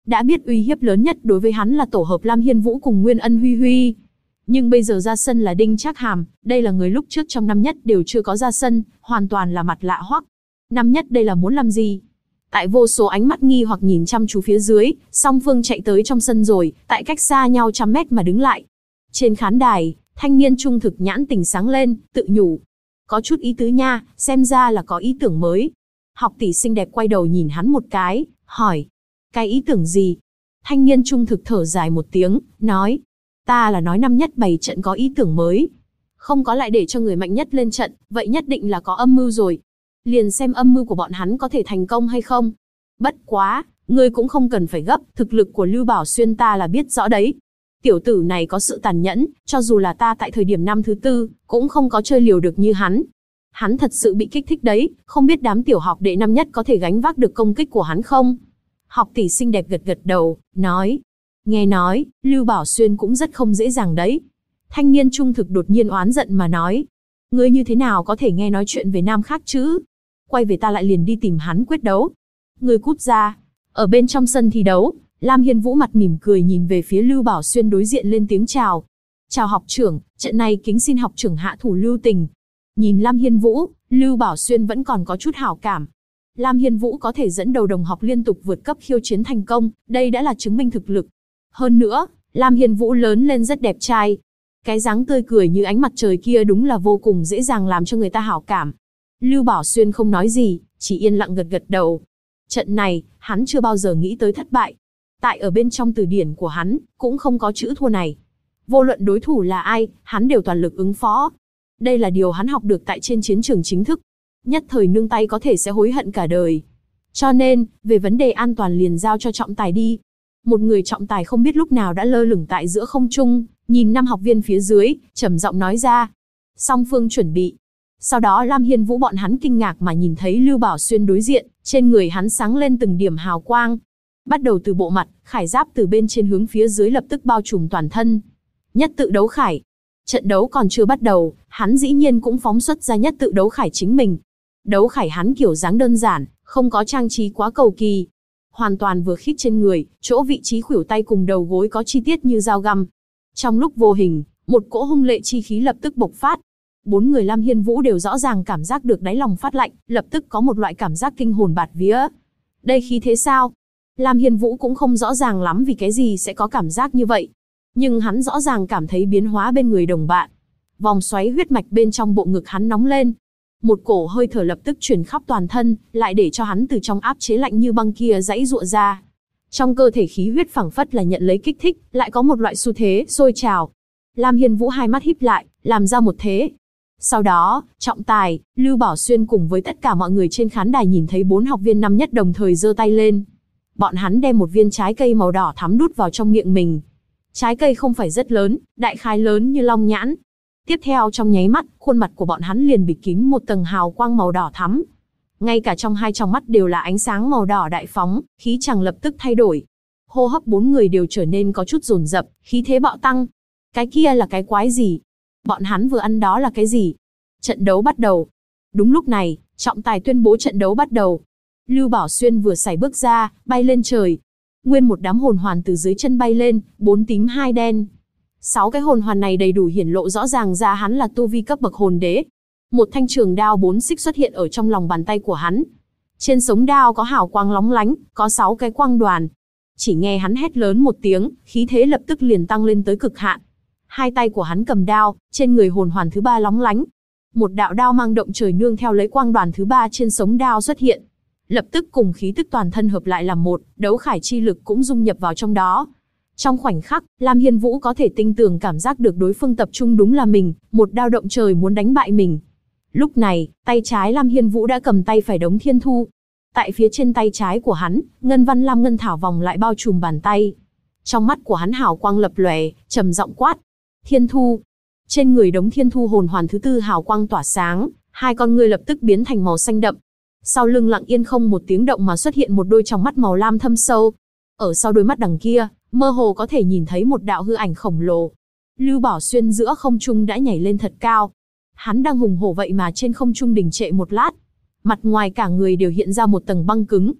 Đã biết uy hiếp lớn nhất đối với hắn là tổ hợp Lam Hiên Vũ cùng Nguyên Ân Huy Huy. Nhưng bây giờ ra sân là Đinh Trác Hàm, đây là người lúc trước trong năm nhất đều chưa có ra sân, hoàn toàn là mặt lạ hoắc. Năm nhất đây là muốn làm gì? Tại vô số ánh mắt nghi hoặc nhìn chăm chú phía dưới, song phương chạy tới trong sân rồi, tại cách xa nhau trăm mét mà đứng lại. Trên khán đài, thanh niên trung thực nhãn tình sáng lên, tự nhủ. Có chút ý tứ nha, xem ra là có ý tưởng mới. Học tỷ xinh đẹp quay đầu nhìn hắn một cái, hỏi. Cái ý tưởng gì? Thanh niên trung thực thở dài một tiếng, nói. Ta là nói năm nhất bày trận có ý tưởng mới. Không có lại để cho người mạnh nhất lên trận, vậy nhất định là có âm mưu rồi. Liền xem âm mưu của bọn hắn có thể thành công hay không. Bất quá, ngươi cũng không cần phải gấp, thực lực của Lưu Bảo Xuyên ta là biết rõ đấy. Tiểu tử này có sự tàn nhẫn, cho dù là ta tại thời điểm năm thứ tư, cũng không có chơi liều được như hắn. Hắn thật sự bị kích thích đấy, không biết đám tiểu học đệ năm nhất có thể gánh vác được công kích của hắn không? Học tỷ xinh đẹp gật gật đầu, nói. Nghe nói, Lưu Bảo Xuyên cũng rất không dễ dàng đấy. Thanh niên trung thực đột nhiên oán giận mà nói. Ngươi như thế nào có thể nghe nói chuyện về nam khác chứ? Quay về ta lại liền đi tìm hắn quyết đấu. Ngươi cút ra. Ở bên trong sân thi đấu, Lam Hiên Vũ mặt mỉm cười nhìn về phía Lưu Bảo Xuyên đối diện lên tiếng chào. Chào học trưởng, trận này kính xin học trưởng hạ thủ lưu tình. Nhìn Lam Hiên Vũ, Lưu Bảo Xuyên vẫn còn có chút hảo cảm. Lam Hiên Vũ có thể dẫn đầu đồng học liên tục vượt cấp khiêu chiến thành công, đây đã là chứng minh thực lực. Hơn nữa, Lam Hiên Vũ lớn lên rất đẹp trai. Cái dáng tươi cười như ánh mặt trời kia đúng là vô cùng dễ dàng làm cho người ta hảo cảm. Lưu Bảo Xuyên không nói gì, chỉ yên lặng gật gật đầu. Trận này, hắn chưa bao giờ nghĩ tới thất bại. Tại ở bên trong từ điển của hắn, cũng không có chữ thua này. Vô luận đối thủ là ai, hắn đều toàn lực ứng phó. Đây là điều hắn học được tại trên chiến trường chính thức. Nhất thời nương tay có thể sẽ hối hận cả đời. Cho nên, về vấn đề an toàn liền giao cho trọng tài đi. Một người trọng tài không biết lúc nào đã lơ lửng tại giữa không trung, nhìn 5 học viên phía dưới, trầm giọng nói ra. Song phương chuẩn bị. Sau đó Lam Hiên Vũ bọn hắn kinh ngạc mà nhìn thấy Lưu Bảo Xuyên đối diện, trên người hắn sáng lên từng điểm hào quang. Bắt đầu từ bộ mặt, khải giáp từ bên trên hướng phía dưới lập tức bao trùm toàn thân. Nhất tự đấu khải. Trận đấu còn chưa bắt đầu, hắn dĩ nhiên cũng phóng xuất ra nhất tự đấu khải chính mình. Đấu khải hắn kiểu dáng đơn giản, không có trang trí quá cầu kỳ. Hoàn toàn vừa khít trên người, chỗ vị trí khuỷu tay cùng đầu gối có chi tiết như dao găm. Trong lúc vô hình, một cỗ hung lệ chi khí lập tức bộc phát. 4 người Lam Hiên Vũ đều rõ ràng cảm giác được đáy lòng phát lạnh, lập tức có một loại cảm giác kinh hồn bạt vía. Đây khí thế sao? Lam Hiên Vũ cũng không rõ ràng lắm vì cái gì sẽ có cảm giác như vậy. Nhưng hắn rõ ràng cảm thấy biến hóa bên người đồng bạn. Vòng xoáy huyết mạch bên trong bộ ngực hắn nóng lên. Một cổ hơi thở lập tức truyền khắp toàn thân, lại để cho hắn từ trong áp chế lạnh như băng kia giãy giụa ra. Trong cơ thể khí huyết phảng phất là nhận lấy kích thích, lại có một loại xu thế sôi trào. Lam Hiên Vũ hai mắt híp lại, làm ra một thế. Sau đó, trọng tài, Lưu Bảo Xuyên cùng với tất cả mọi người trên khán đài nhìn thấy 4 học viên năm nhất đồng thời giơ tay lên. Bọn hắn đem một viên trái cây màu đỏ thắm đút vào trong miệng mình. Trái cây không phải rất lớn, đại khái lớn như long nhãn. Tiếp theo trong nháy mắt, khuôn mặt của bọn hắn liền bịt kín một tầng hào quang màu đỏ thắm. Ngay cả trong hai tròng mắt đều là ánh sáng màu đỏ đại phóng, khí chàng lập tức thay đổi. Hô hấp 4 người đều trở nên có chút dồn dập, khí thế bạo tăng. Cái kia là cái quái gì? Bọn hắn vừa ăn đó là cái gì? Trận đấu bắt đầu. Đúng lúc này, trọng tài tuyên bố trận đấu bắt đầu. Lưu Bảo Xuyên vừa sải bước ra, bay lên trời. Nguyên một đám hồn hoàn từ dưới chân bay lên, 4 tím 2 đen. 6 cái hồn hoàn này đầy đủ hiển lộ rõ ràng ra hắn là tu vi cấp bậc hồn đế. Một thanh trường đao 4 xích xuất hiện ở trong lòng bàn tay của hắn. Trên sống đao có hào quang lóng lánh, có 6 cái quang đoàn. Chỉ nghe hắn hét lớn một tiếng, khí thế lập tức liền tăng lên tới cực hạn. Hai tay của hắn cầm đao, trên người hồn hoàn thứ 3 lóng lánh. Một đạo đao mang động trời nương theo lấy quang đoàn thứ 3 trên sống đao xuất hiện. Lập tức cùng khí tức toàn thân hợp lại làm một, đấu khải chi lực cũng dung nhập vào trong đó. Trong khoảnh khắc, Lam Hiên Vũ có thể tinh tường cảm giác được đối phương tập trung đúng là mình, một đao động trời muốn đánh bại mình. Lúc này, tay trái Lam Hiên Vũ đã cầm tay phải Đống Thiên Thu. Tại phía trên tay trái của hắn, ngân văn lam ngân thảo vòng lại bao trùm bàn tay. Trong mắt của hắn hào quang lập lòe, trầm giọng quát: Thiên Thu. Trên người Đống Thiên Thu hồn hoàn thứ 4 hào quang tỏa sáng, hai con ngươi lập tức biến thành màu xanh đậm. Sau lưng lặng yên không một tiếng động mà xuất hiện một đôi tròng mắt màu lam thâm sâu. Ở sau đôi mắt đằng kia, mơ hồ có thể nhìn thấy một đạo hư ảnh khổng lồ. Lưu Bảo Xuyên giữa không trung đã nhảy lên thật cao. Hắn đang hùng hổ vậy mà trên không trung đình trệ một lát. Mặt ngoài cả người đều hiện ra một tầng băng cứng.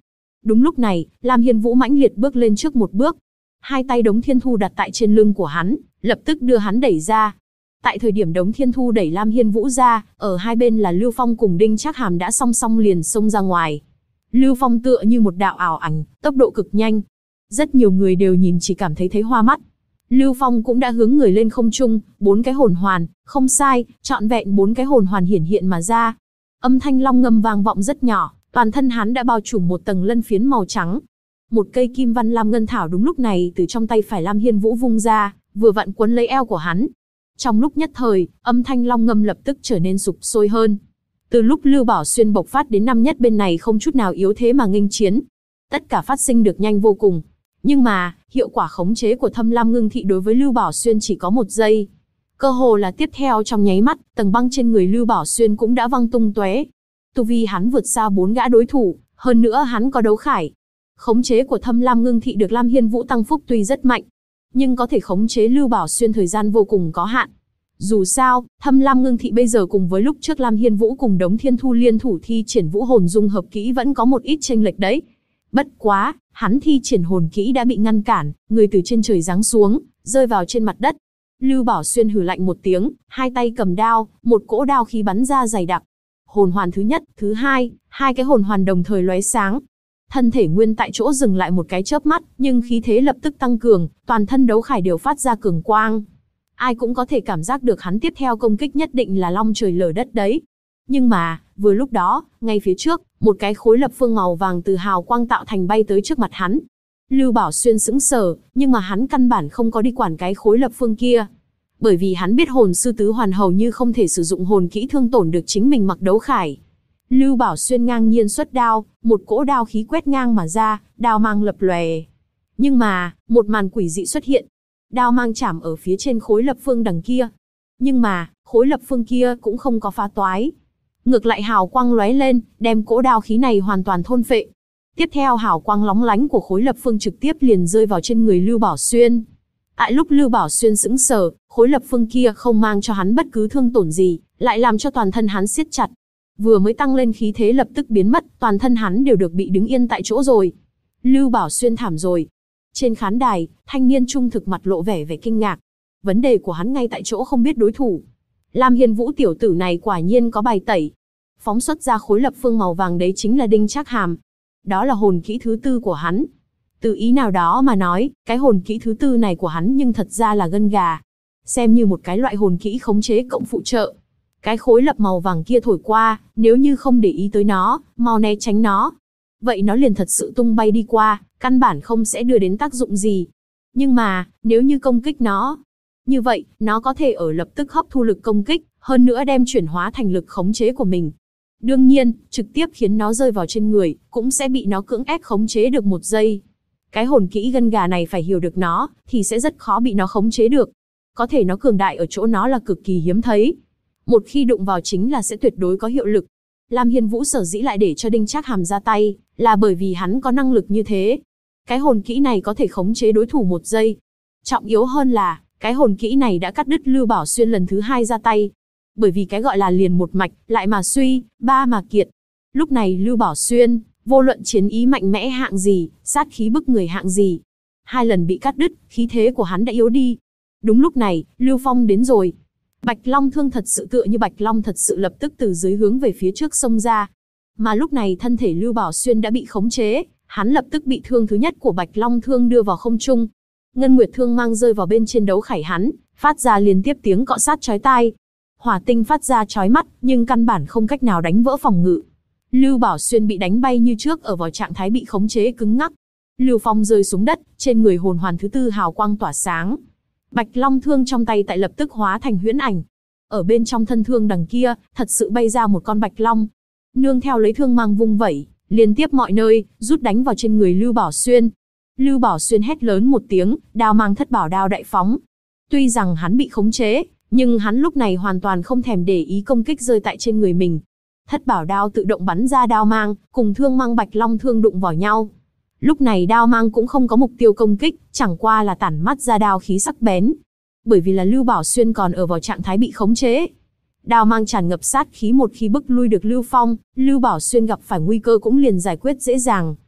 Đúng lúc này, Lam Hiên Vũ mãnh liệt bước lên trước một bước. Hai tay Đống Thiên Thu đặt tại trên lưng của hắn, lập tức đưa hắn đẩy ra. Tại thời điểm Đống Thiên Thu đẩy Lam Hiên Vũ ra, ở hai bên là Lưu Phong cùng Đinh Trác Hàm đã song song liền xông ra ngoài. Lưu Phong tựa như một đạo ảo ảnh, tốc độ cực nhanh. Rất nhiều người đều nhìn chỉ cảm thấy hoa mắt. Lưu Phong cũng đã hướng người lên không trung, 4 cái hồn hoàn, không sai, trọn vẹn 4 cái hồn hoàn hiển hiện mà ra. Âm thanh long ngâm vang vọng rất nhỏ, toàn thân hắn đã bao trùm một tầng lân phiến màu trắng. Một cây kim văn lam ngân thảo đúng lúc này từ trong tay phải Lam Hiên Vũ vung ra, vừa vặn quấn lấy eo của hắn. Trong lúc nhất thời, âm thanh long ngâm lập tức trở nên sục sôi hơn. Từ lúc Lưu Bảo Xuyên bộc phát đến năm nhất bên này không chút nào yếu thế mà nghênh chiến. Tất cả phát sinh được nhanh vô cùng. Nhưng mà, hiệu quả khống chế của Thâm Lam Ngưng Thị đối với Lưu Bảo Xuyên chỉ có 1 giây. Cơ hồ là tiếp theo trong nháy mắt, tầng băng trên người Lưu Bảo Xuyên cũng đã văng tung tóe. Tu vi hắn vượt xa 4 gã đối thủ, hơn nữa hắn có đấu khải. Khống chế của Thâm Lam Ngưng Thị được Lam Hiên Vũ tăng phúc tuy rất mạnh, nhưng có thể khống chế Lưu Bảo Xuyên thời gian vô cùng có hạn. Dù sao, Thâm Lam Ngưng Thị bây giờ cùng với lúc trước Lam Hiên Vũ cùng Đống Thiên Thu liên thủ thi triển Vũ Hồn Dung Hợp Kỹ vẫn có một ít chênh lệch đấy. Bất quá, hắn thi triển hồn kỹ đã bị ngăn cản, người từ trên trời giáng xuống, rơi vào trên mặt đất. Lưu Bảo Xuyên hừ lạnh một tiếng, hai tay cầm đao, một cỗ đao khí bắn ra dày đặc. Hồn hoàn thứ nhất, thứ hai, hai cái hồn hoàn đồng thời lóe sáng. Thân thể nguyên tại chỗ dừng lại một cái chớp mắt, nhưng khí thế lập tức tăng cường, toàn thân đấu khải đều phát ra cường quang. Ai cũng có thể cảm giác được hắn tiếp theo công kích nhất định là long trời lở đất đấy. Nhưng mà, vừa lúc đó, ngay phía trước, một cái khối lập phương màu vàng từ hào quang tạo thành bay tới trước mặt hắn. Lưu Bảo Xuyên sững sờ, nhưng mà hắn căn bản không có đi quản cái khối lập phương kia. Bởi vì hắn biết hồn sư tứ hoàn hầu như không thể sử dụng hồn kỹ thương tổn được chính mình mặc đấu khải. Lưu Bảo Xuyên ngang nhiên xuất đao, một cỗ đao khí quét ngang mà ra, đao mang lập lòe. Nhưng mà, một màn quỷ dị xuất hiện. Đao mang chạm ở phía trên khối lập phương đằng kia. Nhưng mà, khối lập phương kia cũng không có phá toái. Ngược lại hào quang lóe lên, đem cỗ đao khí này hoàn toàn thôn phệ. Tiếp theo hào quang lóng lánh của khối lập phương trực tiếp liền rơi vào trên người Lưu Bảo Xuyên. Tại lúc Lưu Bảo Xuyên sững sờ, khối lập phương kia không mang cho hắn bất cứ thương tổn gì, lại làm cho toàn thân hắn siết chặt. Vừa mới tăng lên khí thế lập tức biến mất, toàn thân hắn đều được bị đứng yên tại chỗ rồi. Lưu Bảo Xuyên thảm rồi. Trên khán đài, thanh niên trung thực mặt lộ vẻ kinh ngạc. Vấn đề của hắn ngay tại chỗ không biết đối thủ. Lam Hiên Vũ tiểu tử này quả nhiên có bài tẩy. Phóng xuất ra khối lập phương màu vàng đấy chính là Đinh Trác Hàm. Đó là hồn kỹ thứ 4 của hắn. Từ ý nào đó mà nói, cái hồn kỹ thứ 4 này của hắn nhưng thật ra là gân gà. Xem như một cái loại hồn kỹ khống chế cộng phụ trợ. Cái khối lập màu vàng kia thổi qua, nếu như không để ý tới nó, mau né tránh nó, vậy nó liền thật sự tung bay đi qua, căn bản không sẽ đưa đến tác dụng gì. Nhưng mà, nếu như công kích nó, như vậy, nó có thể ở lập tức hấp thu lực công kích, hơn nữa đem chuyển hóa thành lực khống chế của mình. Đương nhiên, trực tiếp khiến nó rơi vào trên người, cũng sẽ bị nó cưỡng ép khống chế được 1 giây. Cái hồn kỹ gân gà này phải hiểu được nó, thì sẽ rất khó bị nó khống chế được. Có thể nó cường đại ở chỗ nó là cực kỳ hiếm thấy. Một khi đụng vào chính là sẽ tuyệt đối có hiệu lực. Lam Hiên Vũ sở dĩ lại để cho Đinh Trác Hàm ra tay, là bởi vì hắn có năng lực như thế. Cái hồn kỹ này có thể khống chế đối thủ 1 giây. Trọng yếu hơn là, cái hồn kỹ này đã cắt đứt Lưu Bảo Xuyên lần thứ 2 ra tay. Bởi vì cái gọi là liền một mạch, lại mà suy, ba mà kiệt. Lúc này Lưu Bảo Xuyên, vô luận chiến ý mạnh mẽ hạng gì, sát khí bức người hạng gì, 2 lần bị cắt đứt, khí thế của hắn đã yếu đi. Đúng lúc này, Lưu Phong đến rồi. Bạch Long Thương thật sự tựa như Bạch Long thật sự lập tức từ dưới hướng về phía trước xông ra. Mà lúc này thân thể Lưu Bảo Xuyên đã bị khống chế, hắn lập tức bị thương thứ nhất của Bạch Long Thương đưa vào không trung. Ngân Nguyệt Thương mang rơi vào bên trên đấu khải hắn, phát ra liên tiếp tiếng cọ sát chói tai. Hỏa tinh phát ra chói mắt, nhưng căn bản không cách nào đánh vỡ phòng ngự. Lưu Bảo Xuyên bị đánh bay như trước ở vào trạng thái bị khống chế cứng ngắc. Lưu Phong rơi xuống đất, trên người hồn hoàn thứ 4 hào quang tỏa sáng. Bạch Long Thương trong tay tại lập tức hóa thành huyễn ảnh. Ở bên trong thân thương đằng kia, thật sự bay ra một con Bạch Long. Nương theo lấy thương mang vung vẩy, liên tiếp mọi nơi, rút đánh vào trên người Lưu Bảo Xuyên. Lưu Bảo Xuyên hét lớn một tiếng, đao mang thất bảo đao đại phóng. Tuy rằng hắn bị khống chế, nhưng hắn lúc này hoàn toàn không thèm để ý công kích rơi tại trên người mình. Thất bảo đao tự động bắn ra đao mang, cùng thương mang Bạch Long Thương đụng vào nhau. Lúc này đao mang cũng không có mục tiêu công kích, chẳng qua là tản mắt ra đao khí sắc bén. Bởi vì là Lưu Bảo Xuyên còn ở vào trạng thái bị khống chế. Đao mang tràn ngập sát khí, một khi bức lui được Lưu Phong, Lưu Bảo Xuyên gặp phải nguy cơ cũng liền giải quyết dễ dàng.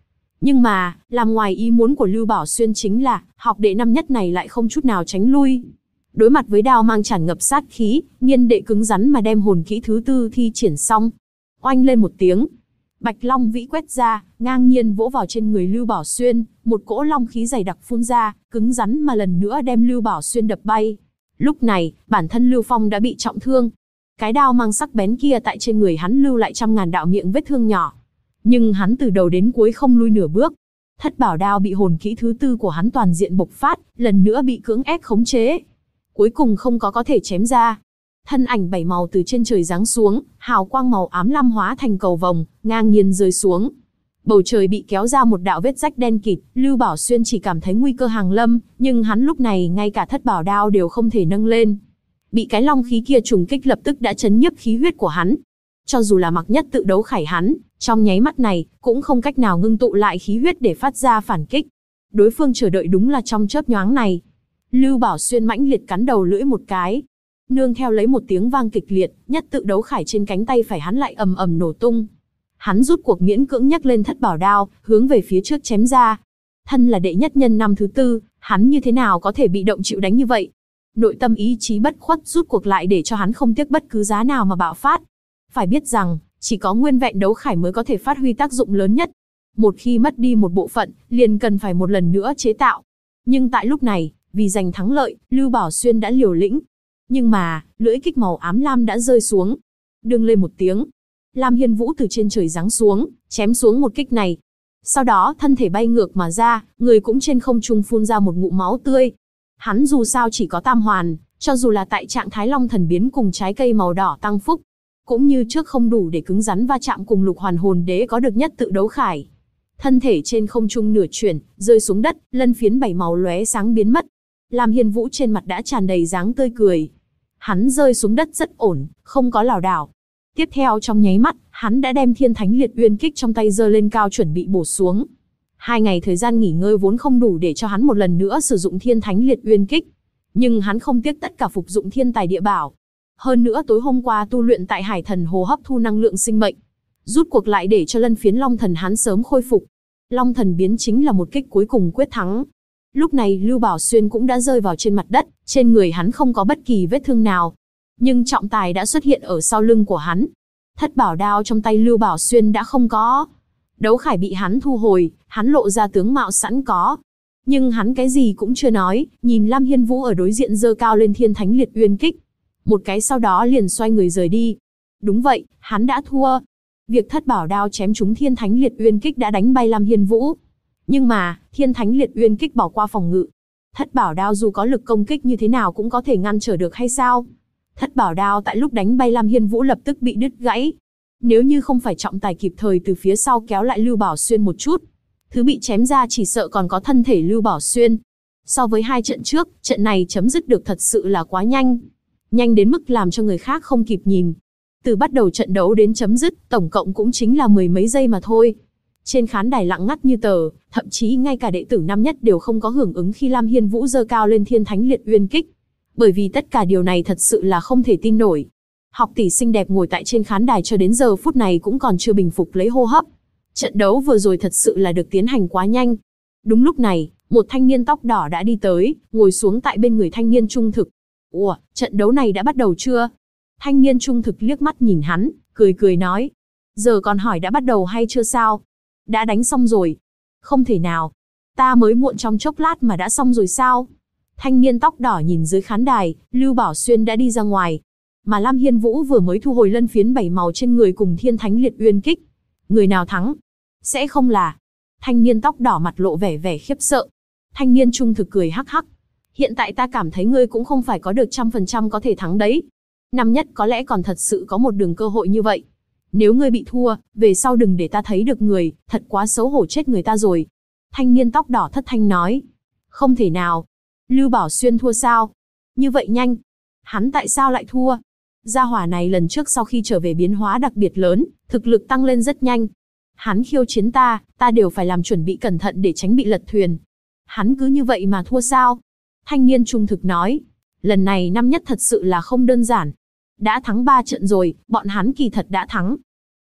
Nhưng mà, làm ngoài ý muốn của Lưu Bảo Xuyên chính là, học đệ năm nhất này lại không chút nào tránh lui. Đối mặt với đao mang tràn ngập sát khí, niên đệ cứng rắn mà đem hồn kỹ thứ tư thi triển xong. Oanh lên một tiếng, Bạch Long vĩ quét ra, ngang nhiên vỗ vào trên người Lưu Bảo Xuyên, một cỗ long khí dày đặc phun ra, cứng rắn mà lần nữa đem Lưu Bảo Xuyên đập bay. Lúc này, bản thân Lưu Phong đã bị trọng thương. Cái đao mang sắc bén kia tại trên người hắn lưu lại trăm ngàn đạo miệng vết thương nhỏ. Nhưng hắn từ đầu đến cuối không lui nửa bước. Thất bảo đao bị hồn kỹ thứ tư của hắn toàn diện bộc phát, lần nữa bị cưỡng ép khống chế. Cuối cùng không có thể chém ra. Thân ảnh bảy màu từ trên trời giáng xuống, hào quang màu ám lam hóa thành cầu vồng, ngang nhiên rơi xuống. Bầu trời bị kéo ra một đạo vết rách đen kịt, Lưu Bảo Xuyên chỉ cảm thấy nguy cơ hàng lâm, nhưng hắn lúc này ngay cả thất bảo đao đều không thể nâng lên. Bị cái long khí kia trùng kích lập tức đã chấn nhiếp khí huyết của hắn. Cho dù là Mặc Nhất tự đấu khải hắn, trong nháy mắt này, cũng không cách nào ngưng tụ lại khí huyết để phát ra phản kích. Đối phương chờ đợi đúng là trong chớp nhoáng này. Lưu Bảo Xuyên mãnh liệt cắn đầu lưỡi một cái. Nương theo lấy một tiếng vang kịch liệt, nhất tự đấu khải trên cánh tay phải hắn lại ầm ầm nổ tung. Hắn rút cuộc miễn cưỡng nhấc lên thất bảo đao, hướng về phía trước chém ra. Thân là đệ nhất nhân năm thứ tư, hắn như thế nào có thể bị động chịu đánh như vậy? Nội tâm ý chí bất khuất rút cuộc lại để cho hắn không tiếc bất cứ giá nào mà bạo phát. Phải biết rằng, chỉ có nguyên vẹn đấu khải mới có thể phát huy tác dụng lớn nhất. Một khi mất đi một bộ phận, liền cần phải một lần nữa chế tạo. Nhưng tại lúc này, vì giành thắng lợi, Lưu Bảo Xuyên đã liều lĩnh. Nhưng mà, lưỡi kích màu ám lam đã rơi xuống. Đương lên một tiếng, Lam Hiên Vũ từ trên trời giáng xuống, chém xuống một kích này. Sau đó thân thể bay ngược mà ra, người cũng trên không trung phun ra một ngụm máu tươi. Hắn dù sao chỉ có tam hoàn, cho dù là tại trạng thái long thần biến cùng trái cây màu đỏ tăng phúc, cũng như trước không đủ để cứng rắn va chạm cùng lục hoàn hồn đế có được nhất tự đấu khải. Thân thể trên không trung nửa chuyển, rơi xuống đất, lân phiến bảy màu lóe sáng biến mất. Lam Hiên Vũ trên mặt đã tràn đầy dáng tươi cười. Hắn rơi xuống đất rất ổn, không có lảo đảo. Tiếp theo trong nháy mắt, hắn đã đem Thiên Thánh Liệt Uyên Kích trong tay giơ lên cao chuẩn bị bổ xuống. 2 ngày thời gian nghỉ ngơi vốn không đủ để cho hắn một lần nữa sử dụng Thiên Thánh Liệt Uyên Kích. Nhưng hắn không tiếc tất cả phục dụng thiên tài địa bảo. Hơn nữa tối hôm qua tu luyện tại Hải Thần Hồ hấp thu năng lượng sinh mệnh. Rút cuộc lại để cho lân phiến Long Thần hắn sớm khôi phục. Long Thần biến chính là một kích cuối cùng quyết thắng. Lúc này Lưu Bảo Xuyên cũng đã rơi vào trên mặt đất, trên người hắn không có bất kỳ vết thương nào. Nhưng trọng tài đã xuất hiện ở sau lưng của hắn. Thất bảo đao trong tay Lưu Bảo Xuyên đã không có. Đấu khải bị hắn thu hồi, hắn lộ ra tướng mạo sẵn có. Nhưng hắn cái gì cũng chưa nói, nhìn Lam Hiên Vũ ở đối diện giơ cao lên Thiên Thánh Liệt Uyên Kích. Một cái sau đó liền xoay người rời đi. Đúng vậy, hắn đã thua. Việc thất bảo đao chém trúng Thiên Thánh Liệt Uyên Kích đã đánh bay Lam Hiên Vũ. Nhưng mà, Thiên Thánh Liệt Uyên Kích bỏ qua phòng ngự. Thất bảo đao dù có lực công kích như thế nào cũng có thể ngăn trở được hay sao? Thất bảo đao tại lúc đánh bay Lam Hiên Vũ lập tức bị đứt gãy. Nếu như không phải trọng tài kịp thời từ phía sau kéo lại Lưu Bảo Xuyên một chút, thứ bị chém ra chỉ sợ còn có thân thể Lưu Bảo Xuyên. So với 2 trận trước, trận này chấm dứt được thật sự là quá nhanh. Nhanh đến mức làm cho người khác không kịp nhìn. Từ bắt đầu trận đấu đến chấm dứt, tổng cộng cũng chính là 10 mấy giây mà thôi. Trên khán đài lặng ngắt như tờ, thậm chí ngay cả đệ tử năm nhất đều không có hưởng ứng khi Lam Hiên Vũ giơ cao lên Thiên Thánh Liệt Uyên Kích. Bởi vì tất cả điều này thật sự là không thể tin nổi. Học tỷ xinh đẹp ngồi tại trên khán đài cho đến giờ phút này cũng còn chưa bình phục lấy hô hấp. Trận đấu vừa rồi thật sự là được tiến hành quá nhanh. Đúng lúc này, một thanh niên tóc đỏ đã đi tới, ngồi xuống tại bên người thanh niên trung thực. Ủa, trận đấu này đã bắt đầu chưa? Thanh niên trung thực liếc mắt nhìn hắn, cười cười nói. Giờ còn hỏi đã bắt đầu hay chưa sao? Đã đánh xong rồi. Không thể nào. Ta mới muộn trong chốc lát mà đã xong rồi sao? Thanh niên tóc đỏ nhìn dưới khán đài, Lưu Bảo Xuyên đã đi ra ngoài. Mà Lam Hiên Vũ vừa mới thu hồi lân phiến 7 màu trên người cùng Thiên Thánh Liệt Uyên Kích. Người nào thắng? Sẽ không là... Thanh niên tóc đỏ mặt lộ vẻ khiếp sợ. Thanh niên trung thực cười hắc hắc. Hiện tại ta cảm thấy ngươi cũng không phải có được 100% có thể thắng đấy. Năm nhất có lẽ còn thật sự có một đường cơ hội như vậy. Nếu ngươi bị thua, về sau đừng để ta thấy được người, thật quá xấu hổ chết người ta rồi. Thanh niên tóc đỏ thất thanh nói. Không thể nào. Lưu Bảo Xuyên thua sao? Như vậy nhanh. Hắn tại sao lại thua? Gia hỏa này lần trước sau khi trở về biến hóa đặc biệt lớn, thực lực tăng lên rất nhanh. Hắn khiêu chiến ta đều phải làm chuẩn bị cẩn thận để tránh bị lật thuyền. Hắn cứ như vậy mà thua sao? Thanh niên trung thực nói. Lần này năm nhất thật sự là không đơn giản. Đã thắng 3 trận rồi, bọn hắn kỳ thật đã thắng.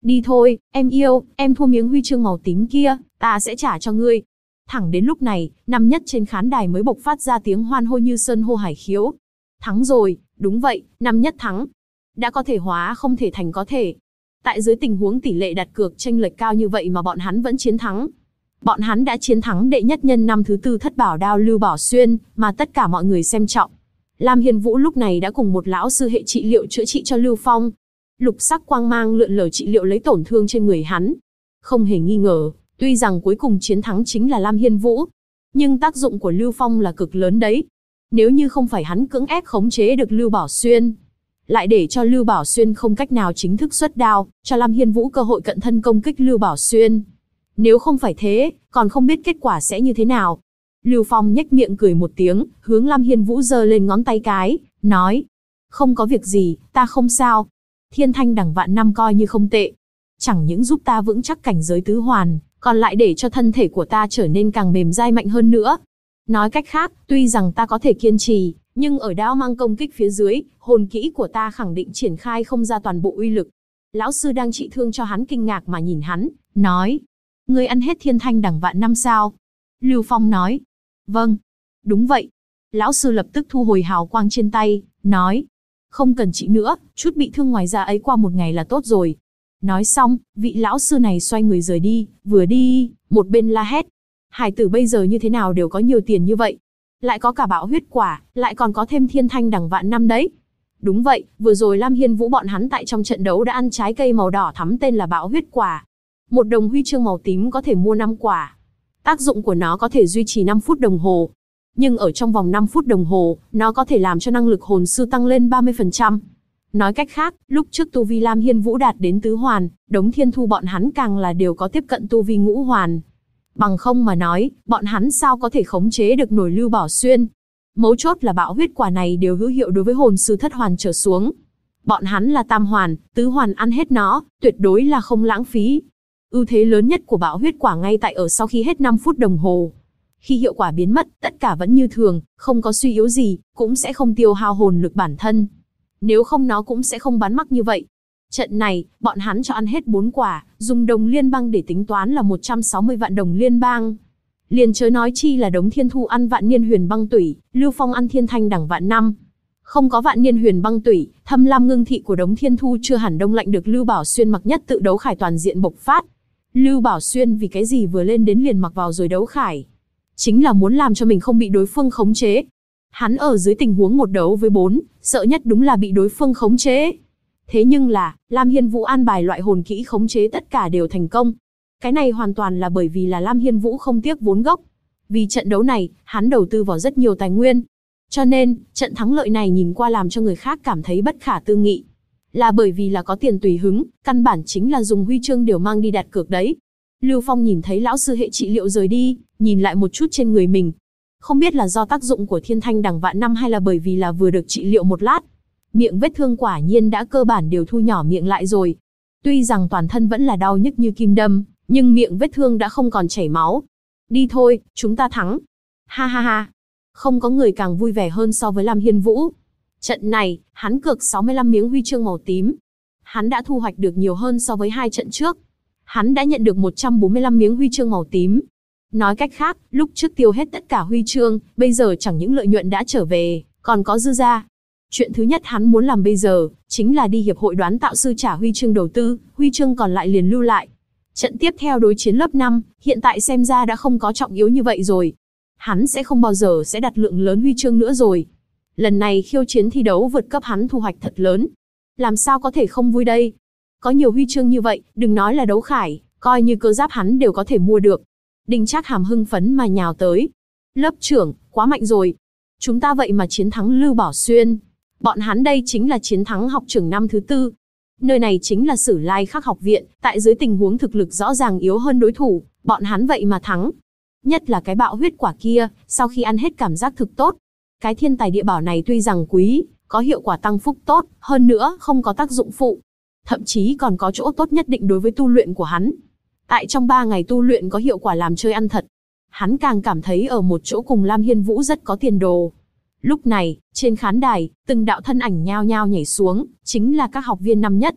Đi thôi, em yêu, em thua miếng huy chương màu tím kia, ta sẽ trả cho ngươi. Thẳng đến lúc này, năm nhất trên khán đài mới bộc phát ra tiếng hoan hô như sơn hô hải khiếu. Thắng rồi, đúng vậy, năm nhất thắng. Đã có thể hóa không thể thành có thể. Tại dưới tình huống tỷ lệ đặt cược chênh lệch cao như vậy mà bọn hắn vẫn chiến thắng. Bọn hắn đã chiến thắng đệ nhất nhân năm thứ tư thất bảo đao Lưu Bảo Xuyên, mà tất cả mọi người xem trọng. Lam Hiên Vũ lúc này đã cùng một lão sư hệ trị liệu chữa trị cho Lưu Phong. Lục sắc quang mang lượn lờ trị liệu lấy tổn thương trên người hắn. Không hề nghi ngờ, tuy rằng cuối cùng chiến thắng chính là Lam Hiên Vũ, nhưng tác dụng của Lưu Phong là cực lớn đấy. Nếu như không phải hắn cưỡng ép khống chế được Lưu Bảo Xuyên, lại để cho Lưu Bảo Xuyên không cách nào chính thức xuất đao, cho Lam Hiên Vũ cơ hội cận thân công kích Lưu Bảo Xuyên. Nếu không phải thế, còn không biết kết quả sẽ như thế nào. Lưu Phong nhếch miệng cười một tiếng, hướng Lam Hiên Vũ giơ lên ngón tay cái, nói: không có việc gì, ta không sao. Thiên Thanh Đằng Vạn Năm coi như không tệ. Chẳng những giúp ta vững chắc cảnh giới tứ hoàn, còn lại để cho thân thể của ta trở nên càng mềm dai mạnh hơn nữa. Nói cách khác, tuy rằng ta có thể kiên trì, nhưng ở đao mang công kích phía dưới, hồn kỹ của ta khẳng định triển khai không ra toàn bộ uy lực. Lão sư đang trị thương cho hắn kinh ngạc mà nhìn hắn, nói: ngươi ăn hết Thiên Thanh Đằng Vạn Năm sao? Lưu Phong nói: vâng. Đúng vậy. Lão sư lập tức thu hồi hào quang trên tay, nói: không cần trị nữa, chút bị thương ngoài da ấy qua một ngày là tốt rồi. Nói xong, vị lão sư này xoay người rời đi, vừa đi, một bên la hét: hải tử bây giờ như thế nào đều có nhiều tiền như vậy? Lại có cả bạo huyết quả, lại còn có thêm Thiên Thanh Đằng Vạn Năm đấy. Đúng vậy, vừa rồi Lam Hiên Vũ bọn hắn tại trong trận đấu đã ăn trái cây màu đỏ thắm tên là bạo huyết quả. Một đồng huy chương màu tím có thể mua 5 quả. Tác dụng của nó có thể duy trì 5 phút đồng hồ. Nhưng ở trong vòng 5 phút đồng hồ, nó có thể làm cho năng lực hồn sư tăng lên 30%. Nói cách khác, lúc trước tu vi Lam Hiên Vũ đạt đến tứ hoàn, Đống Thiên Thu bọn hắn càng là đều có tiếp cận tu vi ngũ hoàn. Bằng không mà nói, bọn hắn sao có thể khống chế được nổi Lưu Bảo Xuyên. Mấu chốt là bạo huyết quả này đều hữu hiệu đối với hồn sư thất hoàn trở xuống. Bọn hắn là tam hoàn, tứ hoàn ăn hết nó, tuyệt đối là không lãng phí. Ưu thế lớn nhất của bạo huyết quả ngay tại ở sau khi hết 5 phút đồng hồ. Khi hiệu quả biến mất, tất cả vẫn như thường, không có suy yếu gì, cũng sẽ không tiêu hao hồn lực bản thân. Nếu không nó cũng sẽ không bắn mắc như vậy. Trận này, bọn hắn cho ăn hết 4 quả, dùng đồng liên bang để tính toán là 160 vạn đồng liên bang. Liền chớ nói chi là Đống Thiên Thu ăn vạn niên huyền băng tủy, Lưu Phong ăn Thiên Thanh Đằng Vạn Năm. Không có vạn niên huyền băng tủy, thâm lam ngưng thị của Đống Thiên Thu chưa hẳn đông lạnh được Lưu Bảo Xuyên mặc nhất tự đấu khải toàn diện bộc phát. Lưu Bảo Xuyên vì cái gì vừa lên đến liền mặc vào rồi đấu khải? Chính là muốn làm cho mình không bị đối phương khống chế. Hắn ở dưới tình huống 1 đấu với 4, sợ nhất đúng là bị đối phương khống chế. Thế nhưng là, Lam Hiên Vũ an bài loại hồn kỹ khống chế tất cả đều thành công. Cái này hoàn toàn là bởi vì là Lam Hiên Vũ không tiếc vốn gốc. Vì trận đấu này, hắn đầu tư vào rất nhiều tài nguyên. Cho nên, trận thắng lợi này nhìn qua làm cho người khác cảm thấy bất khả tư nghị. Là bởi vì là có tiền tùy hứng, căn bản chính là dùng huy chương đều mang đi đặt cược đấy. Lưu Phong nhìn thấy lão sư hệ trị liệu rời đi, nhìn lại một chút trên người mình. Không biết là do tác dụng của Thiên Thanh Đằng Vạn Năm hay là bởi vì là vừa được trị liệu một lát. Miệng vết thương quả nhiên đã cơ bản đều thu nhỏ miệng lại rồi. Tuy rằng toàn thân vẫn là đau nhức như kim đâm, nhưng miệng vết thương đã không còn chảy máu. Đi thôi, chúng ta thắng. Ha ha ha. Không có người càng vui vẻ hơn so với Lam Hiên Vũ. Trận này, hắn cược 65 miếng huy chương màu tím. Hắn đã thu hoạch được nhiều hơn so với 2 trận trước. Hắn đã nhận được 145 miếng huy chương màu tím. Nói cách khác, lúc trước tiêu hết tất cả huy chương, bây giờ chẳng những lợi nhuận đã trở về, còn có dư ra. Chuyện thứ nhất hắn muốn làm bây giờ, chính là đi hiệp hội đoán tạo sư trả huy chương đầu tư, huy chương còn lại liền lưu lại. Trận tiếp theo đối chiến lớp 5, hiện tại xem ra đã không có trọng yếu như vậy rồi. Hắn sẽ không bao giờ sẽ đặt lượng lớn huy chương nữa rồi. Lần này khiêu chiến thi đấu vượt cấp hắn thu hoạch thật lớn. Làm sao có thể không vui đây? Có nhiều huy chương như vậy, đừng nói là đấu khải, coi như cơ giáp hắn đều có thể mua được. Đinh Trác Hàm hưng phấn mà nhào tới. Lớp trưởng, quá mạnh rồi. Chúng ta vậy mà chiến thắng Lưu Bảo Xuyên. Bọn hắn đây chính là chiến thắng học trưởng năm thứ 4. Nơi này chính là Sử Lai Khắc học viện, tại dưới tình huống thực lực rõ ràng yếu hơn đối thủ, bọn hắn vậy mà thắng. Nhất là cái bạo huyết quả kia, sau khi ăn hết cảm giác thực tốt. Cái thiên tài địa bảo này tuy rằng quý, có hiệu quả tăng phúc tốt, hơn nữa không có tác dụng phụ. Thậm chí còn có chỗ tốt nhất định đối với tu luyện của hắn. Tại trong 3 ngày tu luyện có hiệu quả làm chơi ăn thật. Hắn càng cảm thấy ở một chỗ cùng Lam Hiên Vũ rất có tiền đồ. Lúc này, trên khán đài, từng đạo thân ảnh nhao nhao nhảy xuống, chính là các học viên năm nhất.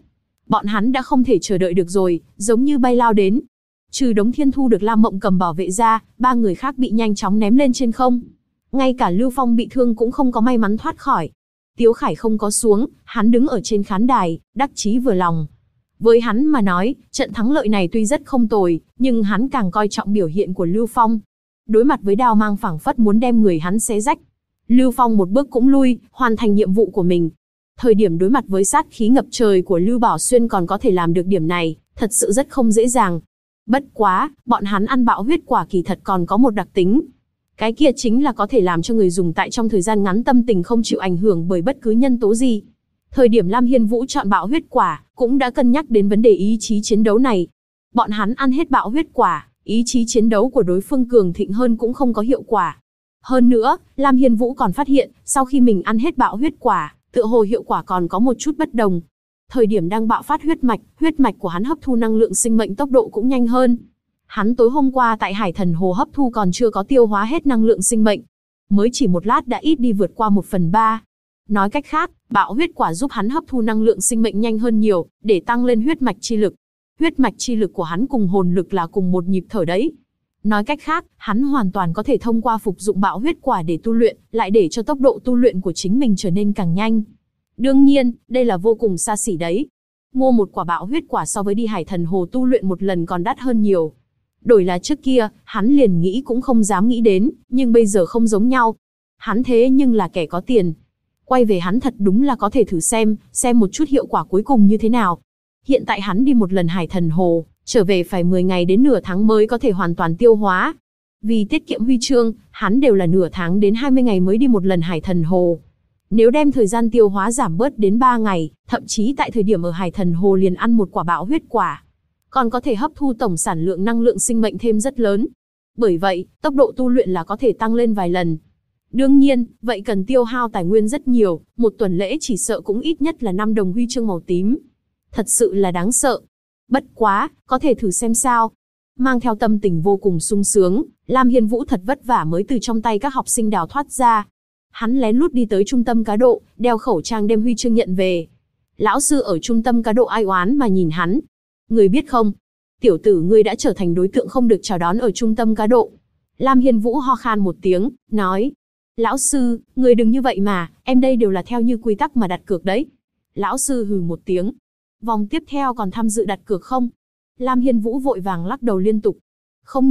Bọn hắn đã không thể chờ đợi được rồi, giống như bay lao đến. Trừ Đống Thiên Thu được Lam Mộng Cầm bảo vệ ra, ba người khác bị nhanh chóng ném lên trên không. Ngay cả Lưu Phong bị thương cũng không có may mắn thoát khỏi. Tiếu Khải không có xuống, hắn đứng ở trên khán đài, đắc chí vừa lòng. Với hắn mà nói, trận thắng lợi này tuy rất không tồi, nhưng hắn càng coi trọng biểu hiện của Lưu Phong. Đối mặt với đao mang phảng phất muốn đem người hắn xé rách, Lưu Phong một bước cũng lui, hoàn thành nhiệm vụ của mình. Thời điểm đối mặt với sát khí ngập trời của Lưu Bảo Xuyên còn có thể làm được điểm này, thật sự rất không dễ dàng. Bất quá, bọn hắn ăn bạo huyết quả kỳ thật còn có một đặc tính. Cái kia chính là có thể làm cho người dùng tại trong thời gian ngắn tâm tình không chịu ảnh hưởng bởi bất cứ nhân tố gì. Thời điểm Lam Hiên Vũ chọn bạo huyết quả, cũng đã cân nhắc đến vấn đề ý chí chiến đấu này. Bọn hắn ăn hết bạo huyết quả, ý chí chiến đấu của đối phương cường thịnh hơn cũng không có hiệu quả. Hơn nữa, Lam Hiên Vũ còn phát hiện, sau khi mình ăn hết bạo huyết quả, tựa hồ hiệu quả còn có một chút bất đồng. Thời điểm đang bạo phát huyết mạch của hắn hấp thu năng lượng sinh mệnh tốc độ cũng nhanh hơn. Hắn tối hôm qua tại Hải Thần Hồ hấp thu còn chưa có tiêu hóa hết năng lượng sinh mệnh. Mới chỉ một lát đã ít đi vượt qua 1/3. Nói cách khác, bạo huyết quả giúp hắn hấp thu năng lượng sinh mệnh nhanh hơn nhiều, để tăng lên huyết mạch chi lực. Huyết mạch chi lực của hắn cùng hồn lực là cùng một nhịp thở đấy. Nói cách khác, hắn hoàn toàn có thể thông qua phục dụng bạo huyết quả để tu luyện, lại để cho tốc độ tu luyện của chính mình trở nên càng nhanh. Đương nhiên, đây là vô cùng xa xỉ đấy. Mua một quả bạo huyết quả so với đi Hải Thần Hồ tu luyện một lần còn đắt hơn nhiều. Đổi là trước kia, hắn liền nghĩ cũng không dám nghĩ đến, nhưng bây giờ không giống nhau. Hắn thế nhưng là kẻ có tiền. Quay về hắn thật đúng là có thể thử xem một chút hiệu quả cuối cùng như thế nào. Hiện tại hắn đi một lần Hải Thần Hồ, trở về phải 10 ngày đến nửa tháng mới có thể hoàn toàn tiêu hóa. Vì tiết kiệm huy chương, hắn đều là nửa tháng đến 20 ngày mới đi một lần Hải Thần Hồ. Nếu đem thời gian tiêu hóa giảm bớt đến 3 ngày, thậm chí tại thời điểm ở Hải Thần Hồ liền ăn một quả bạo huyết quả, còn có thể hấp thu tổng sản lượng năng lượng sinh mệnh thêm rất lớn. Bởi vậy, tốc độ tu luyện là có thể tăng lên vài lần. Đương nhiên, vậy cần tiêu hao tài nguyên rất nhiều, một tuần lễ chỉ sợ cũng ít nhất là 5 đồng huy chương màu tím. Thật sự là đáng sợ. Bất quá, có thể thử xem sao. Mang theo tâm tình vô cùng sung sướng, Lam Hiên Vũ thật vất vả mới từ trong tay các học sinh đào thoát ra. Hắn lén lút đi tới trung tâm cá độ, đeo khẩu trang đem huy chương nhận về. Lão sư ở trung tâm cá độ ai oán mà nhìn hắn. Người biết không? Tiểu tử ngươi đã trở thành đối tượng không được chào đón ở trung tâm cá độ. Lam Hiên Vũ ho khan một tiếng, nói. Lão sư, người đừng như vậy mà, em đây đều là theo như quy tắc mà đặt cược đấy. Lão sư hừ một tiếng. Vòng tiếp theo còn tham dự đặt cược không? Lam Hiên Vũ vội vàng lắc đầu liên tục. Không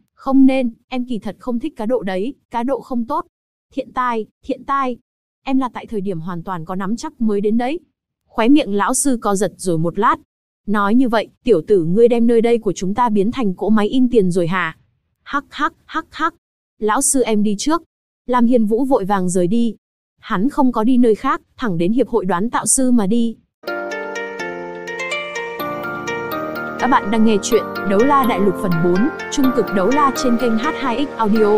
nên, em kỳ thật không thích cá độ đấy, cá độ không tốt. Thiện tai, em là tại thời điểm hoàn toàn có nắm chắc mới đến đấy. Khóe miệng lão sư co giật rồi một lát. Nói như vậy, tiểu tử ngươi đem nơi đây của chúng ta biến thành cỗ máy in tiền rồi hả? Hắc. Lão sư em đi trước. Lam Hiên Vũ vội vàng rời đi. Hắn không có đi nơi khác, thẳng đến Hiệp hội Đoán Tạo Sư mà đi. Các bạn đang nghe chuyện Đấu La Đại Lục phần 4, Trung cực đấu la trên kênh H2X Audio.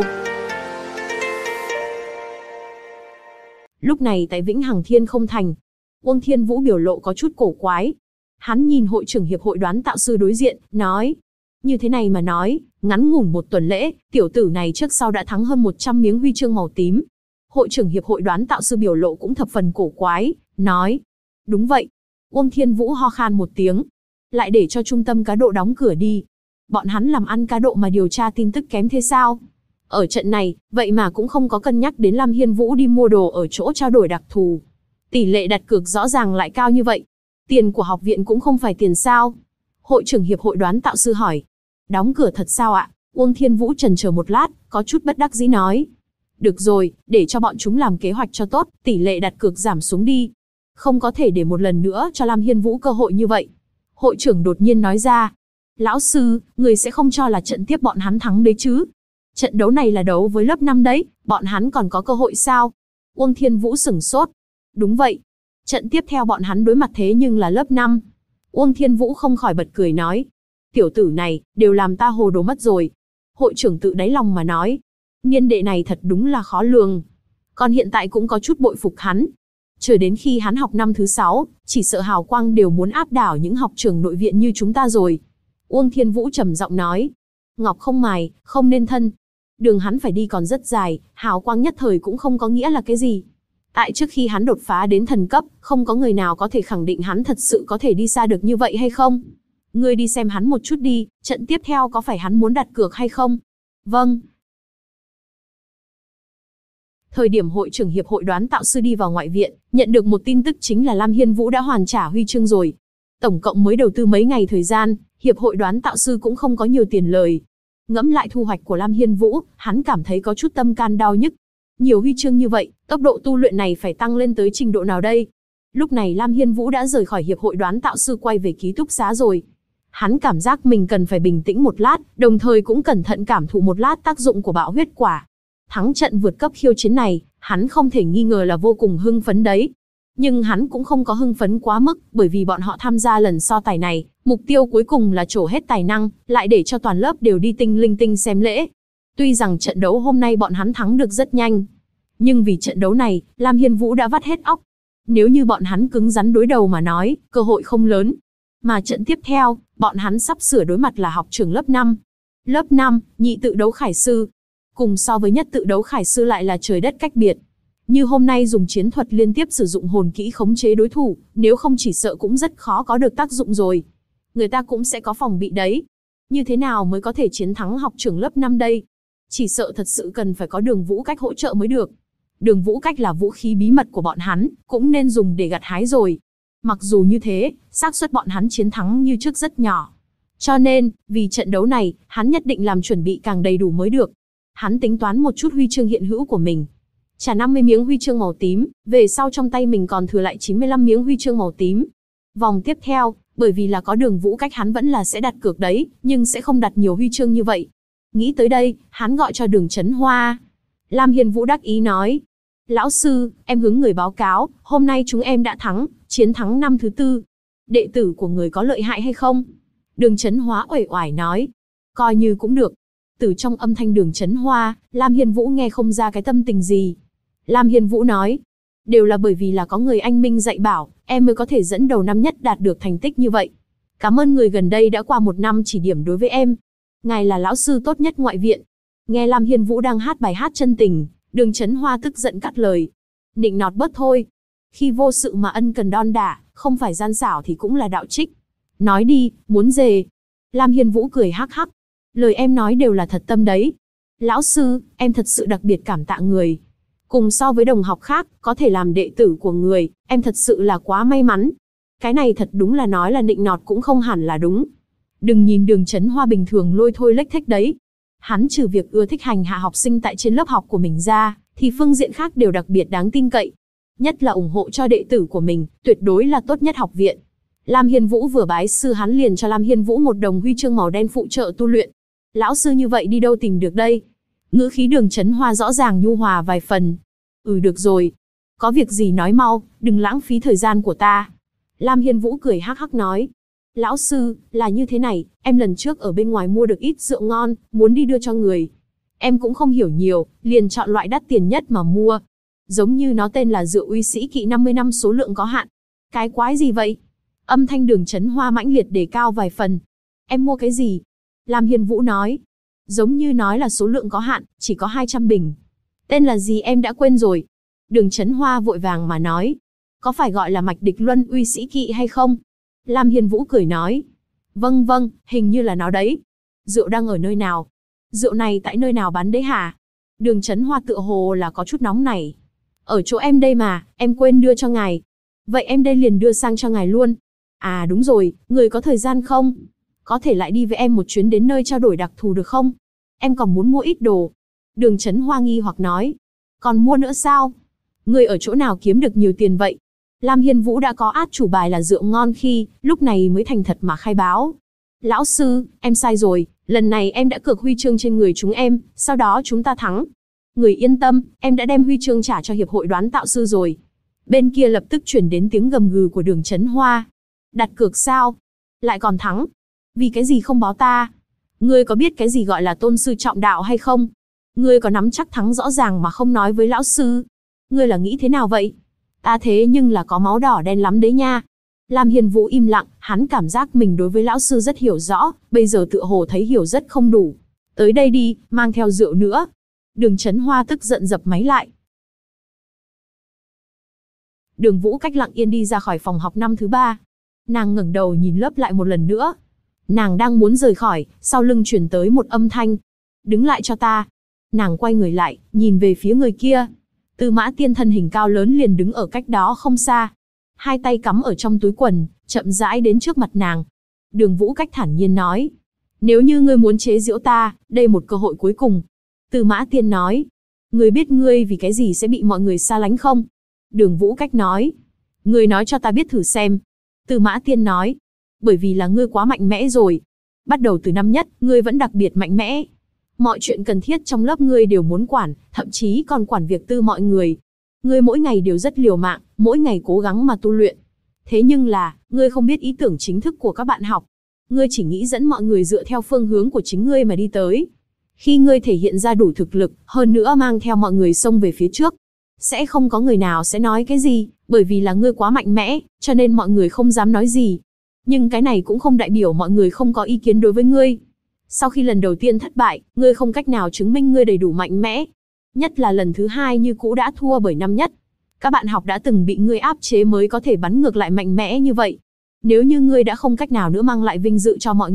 Lúc này tại Vĩnh Hằng Thiên Không Thành, Uông Thiên Vũ biểu lộ có chút cổ quái. Hắn nhìn hội trưởng Hiệp hội Đoán Tạo Sư đối diện, nói. Như thế này mà nói, ngắn ngủn một tuần lễ, tiểu tử này trước sau đã thắng hơn 100 miếng huy chương màu tím. Hội trưởng Hiệp hội Đoán Tạo Sư biểu lộ cũng thập phần cổ quái, nói. Đúng vậy. Uông Thiên Vũ ho khan một tiếng. Lại để cho trung tâm cá độ đóng cửa đi. Bọn hắn làm ăn cá độ mà điều tra tin tức kém thế sao? Ở trận này, vậy mà cũng không có cân nhắc đến Lam Hiên Vũ đi mua đồ ở chỗ trao đổi đặc thù. Tỷ lệ đặt cược rõ ràng lại cao như vậy. Tiền của học viện cũng không phải tiền sao? Hội trưởng Hiệp hội Đoán Tạo Sư hỏi. Đóng cửa thật sao ạ? Uông Thiên Vũ chần chờ một lát, có chút bất đắc dĩ nói. Được rồi, để cho bọn chúng làm kế hoạch cho tốt, tỷ lệ đặt cược giảm xuống đi. Không có thể để một lần nữa cho Lam Hiên Vũ cơ hội như vậy. Hội trưởng đột nhiên nói ra. Lão sư, người sẽ không cho là trận tiếp bọn hắn thắng đấy chứ? Trận đấu này là đấu với lớp 5 đấy, bọn hắn còn có cơ hội sao? Uông Thiên Vũ sửng sốt. Đúng vậy. Trận tiếp theo bọn hắn đối mặt thế nhưng là lớp 5. Uông Thiên Vũ không khỏi bật cười nói. Tiểu tử này, đều làm ta hồ đồ mất rồi. Hội trưởng tự đáy lòng mà nói. Niên đệ này thật đúng là khó lường. Còn hiện tại cũng có chút bội phục hắn. Chờ đến khi hắn học năm thứ 6, chỉ sợ hào quang đều muốn áp đảo những học trường nội viện như chúng ta rồi. Uông Thiên Vũ trầm giọng nói. Ngọc không mài, không nên thân. Đường hắn phải đi còn rất dài, hào quang nhất thời cũng không có nghĩa là cái gì. Tại trước khi hắn đột phá đến thần cấp, không có người nào có thể khẳng định hắn thật sự có thể đi xa được như vậy hay không. Ngươi đi xem hắn một chút đi, trận tiếp theo có phải hắn muốn đặt cược hay không? Vâng. Thời điểm hội trưởng hiệp hội đoán tạo sư đi vào ngoại viện, nhận được một tin tức chính là Lam Hiên Vũ đã hoàn trả huy chương rồi. Tổng cộng mới đầu tư mấy ngày thời gian, hiệp hội đoán tạo sư cũng không có nhiều tiền lời. Ngẫm lại thu hoạch của Lam Hiên Vũ, hắn cảm thấy có chút tâm can đau nhức. Nhiều huy chương như vậy, tốc độ tu luyện này phải tăng lên tới trình độ nào đây? Lúc này Lam Hiên Vũ đã rời khỏi hiệp hội đoán tạo sư quay về ký túc xá rồi. Hắn cảm giác mình cần phải bình tĩnh một lát, đồng thời cũng cẩn thận cảm thụ một lát tác dụng của bạo huyết quả. Thắng trận vượt cấp khiêu chiến này, hắn không thể nghi ngờ là vô cùng hưng phấn đấy. Nhưng hắn cũng không có hưng phấn quá mức, bởi vì bọn họ tham gia lần so tài này, mục tiêu cuối cùng là trổ hết tài năng, lại để cho toàn lớp đều đi tinh linh tinh xem lễ. Tuy rằng trận đấu hôm nay bọn hắn thắng được rất nhanh, nhưng vì trận đấu này, Lam Hiên Vũ đã vắt hết óc. Nếu như bọn hắn cứng rắn đối đầu mà nói, cơ hội không lớn. Mà trận tiếp theo, bọn hắn sắp sửa đối mặt là học trưởng lớp 5. Lớp 5, nhị tự đấu khải sư. Cùng so với nhất tự đấu khải sư lại là trời đất cách biệt. Như hôm nay dùng chiến thuật liên tiếp sử dụng hồn kỹ khống chế đối thủ, nếu không chỉ sợ cũng rất khó có được tác dụng rồi. Người ta cũng sẽ có phòng bị đấy. Như thế nào mới có thể chiến thắng học trưởng lớp 5 đây? Chỉ sợ thật sự cần phải có Đường Vũ Cách hỗ trợ mới được. Đường Vũ Cách là vũ khí bí mật của bọn hắn, cũng nên dùng để gặt hái rồi. Mặc dù như thế, xác suất bọn hắn chiến thắng như trước rất nhỏ. Cho nên, vì trận đấu này, hắn nhất định làm chuẩn bị càng đầy đủ mới được. Hắn tính toán một chút huy chương hiện hữu của mình. Trả 50 miếng huy chương màu tím, về sau trong tay mình còn thừa lại 95 miếng huy chương màu tím. Vòng tiếp theo, bởi vì là có Đường Vũ Cách hắn vẫn là sẽ đặt cược đấy, nhưng sẽ không đặt nhiều huy chương như vậy. Nghĩ tới đây, hắn gọi cho Đường Chấn Hoa. Lam Hiên Vũ đắc ý nói. Lão sư, em hướng người báo cáo, hôm nay chúng em đã thắng, chiến thắng năm thứ 4. Đệ tử của người có lợi hại hay không? Đường Chấn Hoa uể oải nói. Coi như cũng được. Từ trong âm thanh Đường Chấn Hoa, Lam Hiên Vũ nghe không ra cái tâm tình gì. Lam Hiên Vũ nói. Đều là bởi vì là có người anh minh dạy bảo, em mới có thể dẫn đầu năm nhất đạt được thành tích như vậy. Cảm ơn người gần đây đã qua 1 năm chỉ điểm đối với em. Ngài là lão sư tốt nhất ngoại viện. Nghe Lam Hiên Vũ đang hát bài hát chân tình, Đường Chấn Hoa tức giận cắt lời. Nịnh nọt bớt thôi. Khi vô sự mà ân cần đon đả, không phải gian xảo thì cũng là đạo trích. Nói đi, muốn dề. Lam Hiên Vũ cười hắc hắc. Lời em nói đều là thật tâm đấy. Lão sư, em thật sự đặc biệt cảm tạ người. Cùng so với đồng học khác, có thể làm đệ tử của người, em thật sự là quá may mắn. Cái này thật đúng là nói là nịnh nọt cũng không hẳn là đúng. Đừng nhìn Đường Chấn Hoa bình thường lôi thôi lếch thếch đấy. Hắn trừ việc ưa thích hành hạ học sinh tại trên lớp học của mình ra, thì phương diện khác đều đặc biệt đáng tin cậy. Nhất là ủng hộ cho đệ tử của mình, tuyệt đối là tốt nhất học viện. Lam Hiên Vũ vừa bái sư hắn liền cho Lam Hiên Vũ 1 đồng huy chương màu đen phụ trợ tu luyện. Lão sư như vậy đi đâu tìm được đây? Ngữ khí Đường Chấn Hoa rõ ràng nhu hòa vài phần. Được rồi. Có việc gì nói mau, đừng lãng phí thời gian của ta. Lam Hiên Vũ cười hắc hắc nói. Lão sư, là như thế này, em lần trước ở bên ngoài mua được ít rượu ngon, muốn đi đưa cho người. Em cũng không hiểu nhiều, liền chọn loại đắt tiền nhất mà mua. Giống như nó tên là rượu Uy Sĩ Kỵ 50 năm số lượng có hạn. Cái quái gì vậy? Âm thanh Đường Chấn Hoa mãnh liệt đề cao vài phần. Em mua cái gì? Lam Hiên Vũ nói. Giống như nói là số lượng có hạn, chỉ có 200 bình. Tên là gì em đã quên rồi. Đường Chấn Hoa vội vàng mà nói. Có phải gọi là Mạch Địch Luân Uy Sĩ Kỵ hay không? Lam Hiên Vũ cười nói. Vâng vâng, hình như là nó đấy. Rượu đang ở nơi nào? Rượu này tại nơi nào bán đấy hả? Đường Chấn Hoa tựa hồ là có chút nóng này. Ở chỗ em đây mà, em quên đưa cho ngài. Vậy em đây liền đưa sang cho ngài luôn. À đúng rồi, người có thời gian không? Có thể lại đi với em một chuyến đến nơi trao đổi đặc thù được không? Em còn muốn mua ít đồ. Đường Chấn Hoa nghi hoặc nói. Còn mua nữa sao? Người ở chỗ nào kiếm được nhiều tiền vậy? Lam Hiên Vũ đã có át chủ bài là rượu ngon khi, lúc này mới thành thật mà khai báo. Lão sư, em sai rồi, lần này em đã cược huy chương trên người chúng em, sau đó chúng ta thắng. Người yên tâm, em đã đem huy chương trả cho hiệp hội đoán tạo sư rồi. Bên kia lập tức chuyển đến tiếng gầm gừ của Đường Chấn Hoa. Đặt cược sao? Lại còn thắng? Vì cái gì không báo ta? Ngươi có biết cái gì gọi là tôn sư trọng đạo hay không? Ngươi có nắm chắc thắng rõ ràng mà không nói với lão sư? Ngươi là nghĩ thế nào vậy? Ta thế nhưng là có máu đỏ đen lắm đấy nha. Lam Hiên Vũ im lặng, hắn cảm giác mình đối với lão sư rất hiểu rõ, bây giờ tựa hồ thấy hiểu rất không đủ. Tới đây đi, mang theo rượu nữa. Đường Chấn Hoa tức giận dập máy lại. Đường Vũ Cách lặng yên đi ra khỏi phòng học năm thứ 3. Nàng ngẩng đầu nhìn lớp lại một lần nữa. Nàng đang muốn rời khỏi, sau lưng truyền tới một âm thanh. Đứng lại cho ta. Nàng quay người lại, nhìn về phía người kia. Tư Mã Tiên thân hình cao lớn liền đứng ở cách đó không xa. Hai tay cắm ở trong túi quần, chậm rãi đến trước mặt nàng. Đường Vũ Cách thản nhiên nói. Nếu như ngươi muốn chế giễu ta, đây một cơ hội cuối cùng. Tư Mã Tiên nói. Ngươi biết ngươi vì cái gì sẽ bị mọi người xa lánh không? Đường Vũ Cách nói. Ngươi nói cho ta biết thử xem. Tư Mã Tiên nói. Bởi vì là ngươi quá mạnh mẽ rồi. Bắt đầu từ năm nhất, ngươi vẫn đặc biệt mạnh mẽ. Mọi chuyện cần thiết trong lớp ngươi đều muốn quản, thậm chí còn quản việc tư mọi người. Ngươi mỗi ngày đều rất liều mạng, mỗi ngày cố gắng mà tu luyện. Thế nhưng là, ngươi không biết ý tưởng chính thức của các bạn học. Ngươi chỉ nghĩ dẫn mọi người dựa theo phương hướng của chính ngươi mà đi tới. Khi ngươi thể hiện ra đủ thực lực, hơn nữa mang theo mọi người xông về phía trước, sẽ không có người nào sẽ nói cái gì, bởi vì là ngươi quá mạnh mẽ, cho nên mọi người không dám nói gì. Nhưng cái này cũng không đại biểu mọi người không có ý kiến đối với ngươi. Sau khi lần đầu tiên thất bại, ngươi không cách nào chứng minh ngươi đầy đủ mạnh mẽ. Nhất là lần thứ hai như cũ đã thua bởi năm nhất. Các bạn học đã từng bị ngươi áp chế mới có thể bắn ngược lại mạnh mẽ như vậy. Nếu như ngươi đã không cách nào nữa mang lại vinh dự cho mọi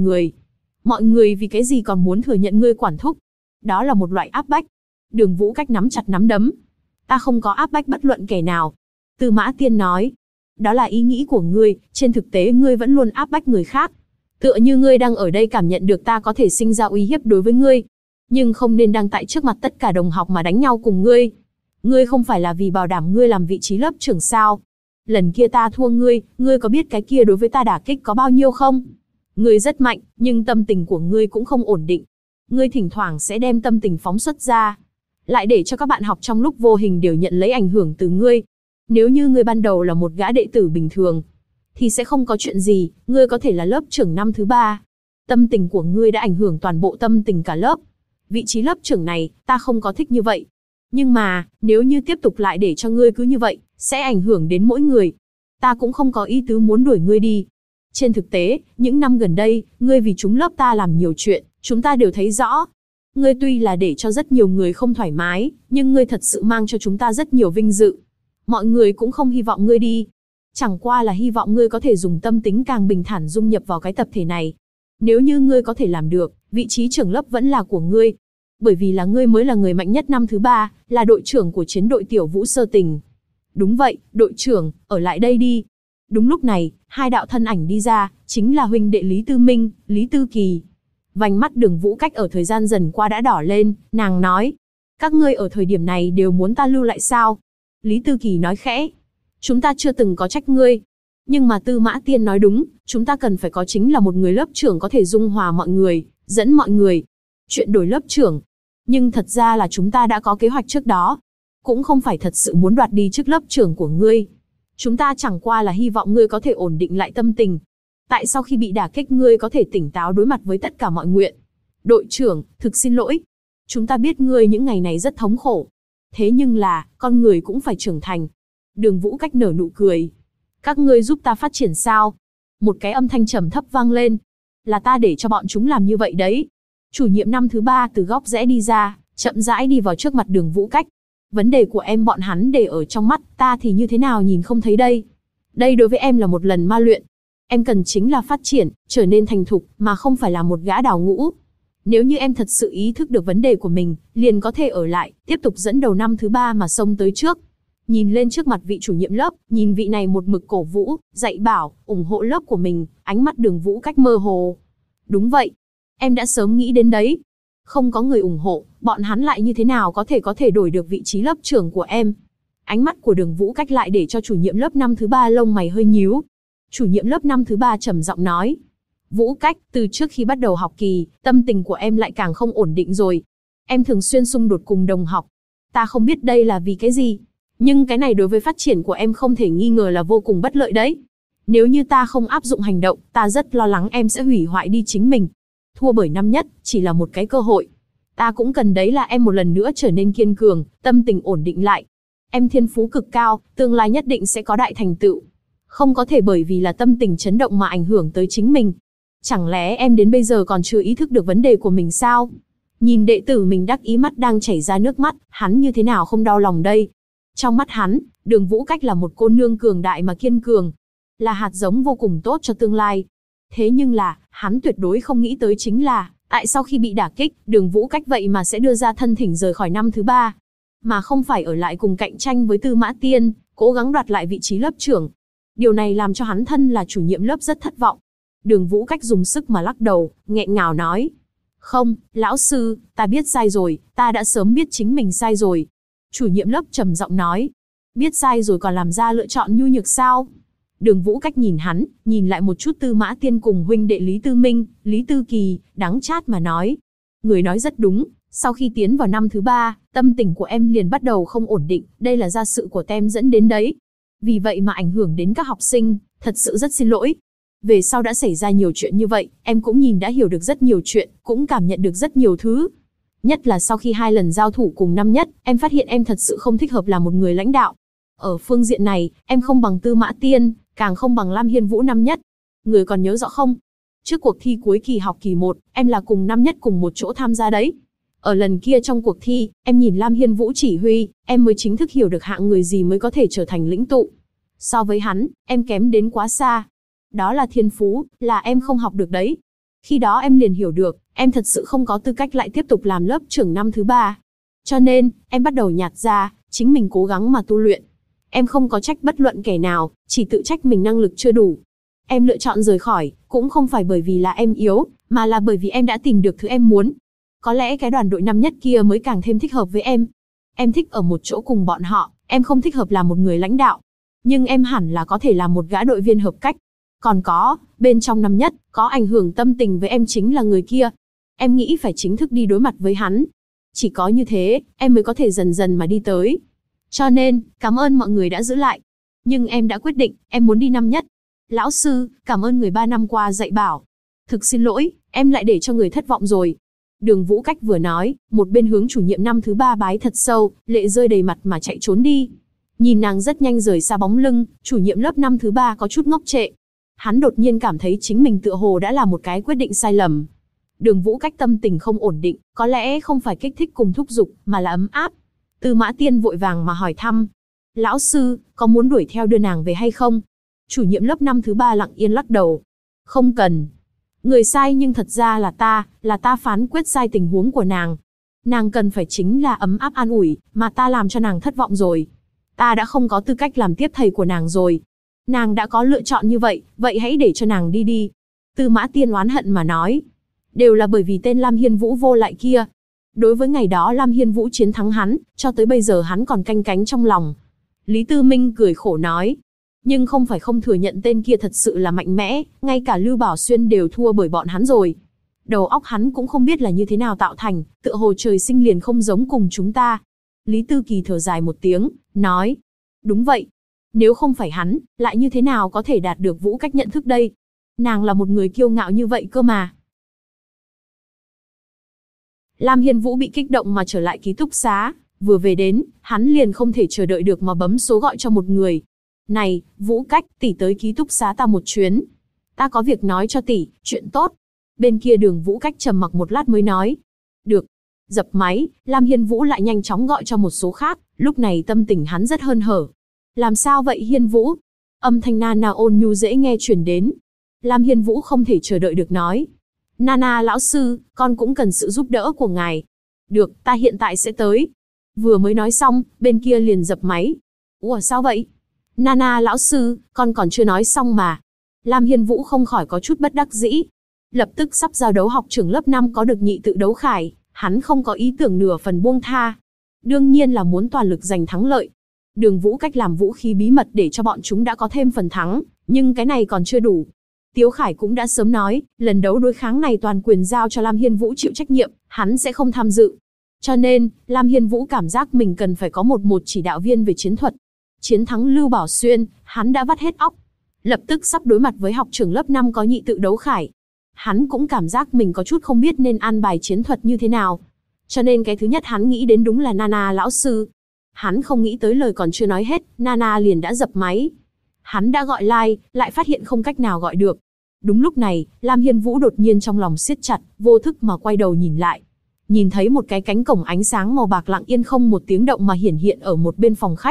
người vì cái gì còn muốn thừa nhận ngươi quản thúc? Đó là một loại áp bách. Đường Vũ Cách nắm chặt nắm đấm. Ta không có áp bách bất luận kẻ nào. Tư Mã Tiên nói. Đó là ý nghĩ của ngươi, trên thực tế ngươi vẫn luôn áp bách người khác. Tựa như ngươi đang ở đây cảm nhận được ta có thể sinh ra uy hiếp đối với ngươi. Nhưng không nên đang tại trước mặt tất cả đồng học mà đánh nhau cùng ngươi. Ngươi không phải là vì bảo đảm ngươi làm vị trí lớp trưởng sao? Lần kia ta thua ngươi, ngươi có biết cái kia đối với ta đả kích có bao nhiêu không? Ngươi rất mạnh, nhưng tâm tình của ngươi cũng không ổn định. Ngươi thỉnh thoảng sẽ đem tâm tình phóng xuất ra, lại để cho các bạn học trong lúc vô hình đều nhận lấy ảnh hưởng từ ngươi. Nếu như ngươi ban đầu là một gã đệ tử bình thường, thì sẽ không có chuyện gì, ngươi có thể là lớp trưởng năm thứ 3. Tâm tình của ngươi đã ảnh hưởng toàn bộ tâm tình cả lớp. Vị trí lớp trưởng này, ta không có thích như vậy. Nhưng mà, nếu như tiếp tục lại để cho ngươi cứ như vậy, sẽ ảnh hưởng đến mỗi người. Ta cũng không có ý tứ muốn đuổi ngươi đi. Trên thực tế, những năm gần đây, ngươi vì chúng lớp ta làm nhiều chuyện, chúng ta đều thấy rõ. Ngươi tuy là để cho rất nhiều người không thoải mái, nhưng ngươi thật sự mang cho chúng ta rất nhiều vinh dự. Mọi người cũng không hy vọng ngươi đi. Chẳng qua là hy vọng ngươi có thể dùng tâm tính càng bình thản dung nhập vào cái tập thể này. Nếu như ngươi có thể làm được, vị trí trưởng lớp vẫn là của ngươi. Bởi vì là ngươi mới là người mạnh nhất năm thứ 3, là đội trưởng của chiến đội Tiểu Vũ Sơ Tình. Đúng vậy, đội trưởng, ở lại đây đi. Đúng lúc này, hai đạo thân ảnh đi ra, chính là huynh đệ Lý Tư Minh, Lý Tư Kỳ. Vành mắt Đường Vũ Cách ở thời gian dần qua đã đỏ lên, nàng nói. Các ngươi ở thời điểm này đều muốn ta lưu lại sao? Lý Tư Kỳ nói khẽ. Chúng ta chưa từng có trách ngươi. Nhưng mà Tư Mã Tiên nói đúng, chúng ta cần phải có chính là một người lớp trưởng có thể dung hòa mọi người, dẫn mọi người. Chuyện đổi lớp trưởng. Nhưng thật ra là chúng ta đã có kế hoạch trước đó. Cũng không phải thật sự muốn đoạt đi chức lớp trưởng của ngươi. Chúng ta chẳng qua là hy vọng ngươi có thể ổn định lại tâm tình. Tại sao khi bị đả kích ngươi có thể tỉnh táo đối mặt với tất cả mọi nguyện. Đội trưởng, thực xin lỗi. Chúng ta biết ngươi những ngày này rất thống khổ. Thế nhưng là, con người cũng phải trưởng thành. Đường Vũ Cách nở nụ cười. Các ngươi giúp ta phát triển sao? Một cái âm thanh trầm thấp vang lên. Là ta để cho bọn chúng làm như vậy đấy. Chủ nhiệm năm thứ 3 từ góc rẽ đi ra, chậm rãi đi vào trước mặt Đường Vũ Cách. Vấn đề của em bọn hắn để ở trong mắt, ta thì như thế nào nhìn không thấy đây. Đây đối với em là một lần ma luyện. Em cần chính là phát triển, trở nên thành thục, mà không phải là một gã đào ngũ. Nếu như em thật sự ý thức được vấn đề của mình, liền có thể ở lại, tiếp tục dẫn đầu năm thứ 3 mà xông tới trước. Nhìn lên trước mặt vị chủ nhiệm lớp, nhìn vị này một mực cổ vũ, dạy bảo, ủng hộ lớp của mình, ánh mắt Đường Vũ Cách mơ hồ. Đúng vậy, em đã sớm nghĩ đến đấy. Không có người ủng hộ, bọn hắn lại như thế nào có thể đổi được vị trí lớp trưởng của em. Ánh mắt của Đường Vũ Cách lại để cho chủ nhiệm lớp năm thứ 3 lông mày hơi nhíu. Chủ nhiệm lớp năm thứ 3 trầm giọng nói. Vũ Cách, từ trước khi bắt đầu học kỳ, tâm tình của em lại càng không ổn định rồi. Em thường xuyên xung đột cùng đồng học. Ta không biết đây là vì cái gì. Nhưng cái này đối với phát triển của em không thể nghi ngờ là vô cùng bất lợi đấy. Nếu như ta không áp dụng hành động, ta rất lo lắng em sẽ hủy hoại đi chính mình. Thua bởi năm nhất, chỉ là một cái cơ hội. Ta cũng cần đấy là em một lần nữa trở nên kiên cường, tâm tình ổn định lại. Em thiên phú cực cao, tương lai nhất định sẽ có đại thành tựu. Không có thể bởi vì là tâm tình chấn động mà ảnh hưởng tới chính mình. Chẳng lẽ em đến bây giờ còn chưa ý thức được vấn đề của mình sao? Nhìn đệ tử mình đắc ý mắt đang chảy ra nước mắt, hắn như thế nào không đau lòng đây? Trong mắt hắn, Đường Vũ Cách là một cô nương cường đại mà kiên cường, là hạt giống vô cùng tốt cho tương lai. Thế nhưng là, hắn tuyệt đối không nghĩ tới chính là, tại sau khi bị đả kích, Đường Vũ Cách vậy mà sẽ đưa ra thân thỉnh rời khỏi năm thứ 3, mà không phải ở lại cùng cạnh tranh với Tư Mã Tiên, cố gắng đoạt lại vị trí lớp trưởng. Điều này làm cho hắn thân là chủ nhiệm lớp rất thất vọng. Đường Vũ Cách dùng sức mà lắc đầu, nghẹn ngào nói: "Không, lão sư, ta biết sai rồi, ta đã sớm biết chính mình sai rồi." Chủ nhiệm lớp trầm giọng nói: "Biết sai rồi còn làm ra lựa chọn nhu nhược sao?" Đường Vũ Cách nhìn hắn, nhìn lại một chút Tư Mã Tiên cùng huynh đệ Lý Tư Minh, Lý Tư Kỳ, đắng chát mà nói: "Người nói rất đúng, sau khi tiến vào năm thứ 3, tâm tình của em liền bắt đầu không ổn định, đây là do sự của tem dẫn đến đấy. Vì vậy mà ảnh hưởng đến các học sinh, thật sự rất xin lỗi. Về sau đã xảy ra nhiều chuyện như vậy, em cũng nhìn đã hiểu được rất nhiều chuyện, cũng cảm nhận được rất nhiều thứ. Nhất là sau khi 2 lần giao thủ cùng năm nhất, em phát hiện em thật sự không thích hợp là một người lãnh đạo. Ở phương diện này, em không bằng Tư Mã Tiên, càng không bằng Lam Hiên Vũ năm nhất. Người còn nhớ rõ không? Trước cuộc thi cuối kỳ học kỳ 1, em là cùng năm nhất cùng một chỗ tham gia đấy. Ở lần kia trong cuộc thi, em nhìn Lam Hiên Vũ chỉ huy, em mới chính thức hiểu được hạng người gì mới có thể trở thành lĩnh tụ. So với hắn, em kém đến quá xa. Đó là thiên phú, là em không học được đấy. Khi đó em liền hiểu được, em thật sự không có tư cách lại tiếp tục làm lớp trưởng năm thứ 3. Cho nên, em bắt đầu nhạt ra, chính mình cố gắng mà tu luyện. Em không có trách bất luận kẻ nào, chỉ tự trách mình năng lực chưa đủ. Em lựa chọn rời khỏi, cũng không phải bởi vì là em yếu, mà là bởi vì em đã tìm được thứ em muốn. Có lẽ cái đoàn đội năm nhất kia mới càng thêm thích hợp với em. Em thích ở một chỗ cùng bọn họ, em không thích hợp làm một người lãnh đạo. Nhưng em hẳn là có thể làm một gã đội viên hợp cách. Còn có, bên trong năm nhất, có ảnh hưởng tâm tình với em chính là người kia. Em nghĩ phải chính thức đi đối mặt với hắn. Chỉ có như thế, em mới có thể dần dần mà đi tới. Cho nên, cảm ơn mọi người đã giữ lại. Nhưng em đã quyết định, em muốn đi năm nhất. Lão sư, cảm ơn người 3 năm qua dạy bảo. Thực xin lỗi, em lại để cho người thất vọng rồi." Đường Vũ Cách vừa nói, một bên hướng chủ nhiệm năm thứ 3 bái thật sâu, lệ rơi đầy mặt mà chạy trốn đi. Nhìn nàng rất nhanh rời xa bóng lưng, chủ nhiệm lớp năm thứ 3 có chút ngốc trệ. Hắn đột nhiên cảm thấy chính mình tựa hồ đã làm một cái quyết định sai lầm. Đường Vũ Cách tâm tình không ổn định, có lẽ không phải kích thích cùng thúc giục, mà là ấm áp. Tư Mã Tiên vội vàng mà hỏi thăm: "Lão sư, có muốn đuổi theo đưa nàng về hay không?" Chủ nhiệm lớp năm thứ 3 lặng yên lắc đầu: "Không cần. Người sai nhưng thật ra là ta phán quyết sai tình huống của nàng. Nàng cần phải chính là ấm áp an ủi, mà ta làm cho nàng thất vọng rồi. Ta đã không có tư cách làm tiếp thầy của nàng rồi. Nàng đã có lựa chọn như vậy, vậy hãy để cho nàng đi đi." Tư Mã Tiên oán hận mà nói: "Đều là bởi vì tên Lam Hiên Vũ vô lại kia. Đối với ngày đó Lam Hiên Vũ chiến thắng hắn, cho tới bây giờ hắn còn canh cánh trong lòng." Lý Tư Minh cười khổ nói: "Nhưng không phải không thừa nhận tên kia thật sự là mạnh mẽ, ngay cả Lưu Bảo Xuyên đều thua bởi bọn hắn rồi. Đầu óc hắn cũng không biết là như thế nào tạo thành, tựa hồ trời sinh liền không giống cùng chúng ta." Lý Tư Kỳ thở dài một tiếng, nói: "Đúng vậy. Nếu không phải hắn, lại như thế nào có thể đạt được Vũ Cách nhận thức đây? Nàng là một người kiêu ngạo như vậy cơ mà." Lam Hiên Vũ bị kích động mà trở lại ký túc xá, vừa về đến, hắn liền không thể chờ đợi được mà bấm số gọi cho một người. "Này, Vũ Cách, tỷ tới ký túc xá ta một chuyến. Ta có việc nói cho tỷ, chuyện tốt." Bên kia Đường Vũ Cách trầm mặc một lát mới nói: "Được." Dập máy, Lam Hiên Vũ lại nhanh chóng gọi cho một số khác, lúc này tâm tình hắn rất hớn hở. "Làm sao vậy Hiên Vũ?" Âm thanh Nana ôn nhu dễ nghe truyền đến. Lam Hiên Vũ không thể chờ đợi được nói: "Nana lão sư, con cũng cần sự giúp đỡ của ngài." "Được, ta hiện tại sẽ tới." Vừa mới nói xong, bên kia liền dập máy. "Ủa sao vậy?" "Nana lão sư, con còn chưa nói xong mà." Lam Hiên Vũ không khỏi có chút bất đắc dĩ. Lập tức sắp giao đấu học trưởng lớp 5 có được nhị tự đấu khải, hắn không có ý tưởng nửa phần buông tha. Đương nhiên là muốn toàn lực giành thắng lợi. Đường Vũ Cách làm vũ khí bí mật để cho bọn chúng đã có thêm phần thắng, nhưng cái này còn chưa đủ. Tiếu Khải cũng đã sớm nói, lần đấu đối kháng này toàn quyền giao cho Lam Hiên Vũ chịu trách nhiệm, hắn sẽ không tham dự. Cho nên, Lam Hiên Vũ cảm giác mình cần phải có một chỉ đạo viên về chiến thuật. Chiến thắng Lưu Bảo Xuyên, hắn đã vắt hết óc. Lập tức sắp đối mặt với học trưởng lớp 5 có nhị tự đấu khải. Hắn cũng cảm giác mình có chút không biết nên an bài chiến thuật như thế nào. Cho nên cái thứ nhất hắn nghĩ đến đúng là Nana lão sư. Hắn không nghĩ tới lời còn chưa nói hết, Nana liền đã dập máy. Hắn đã gọi like, lại phát hiện không cách nào gọi được. Đúng lúc này, Lam Hiên Vũ đột nhiên trong lòng siết chặt, vô thức mà quay đầu nhìn lại. Nhìn thấy một cái cánh cổng ánh sáng màu bạc lặng yên không một tiếng động mà hiển hiện ở một bên phòng khách.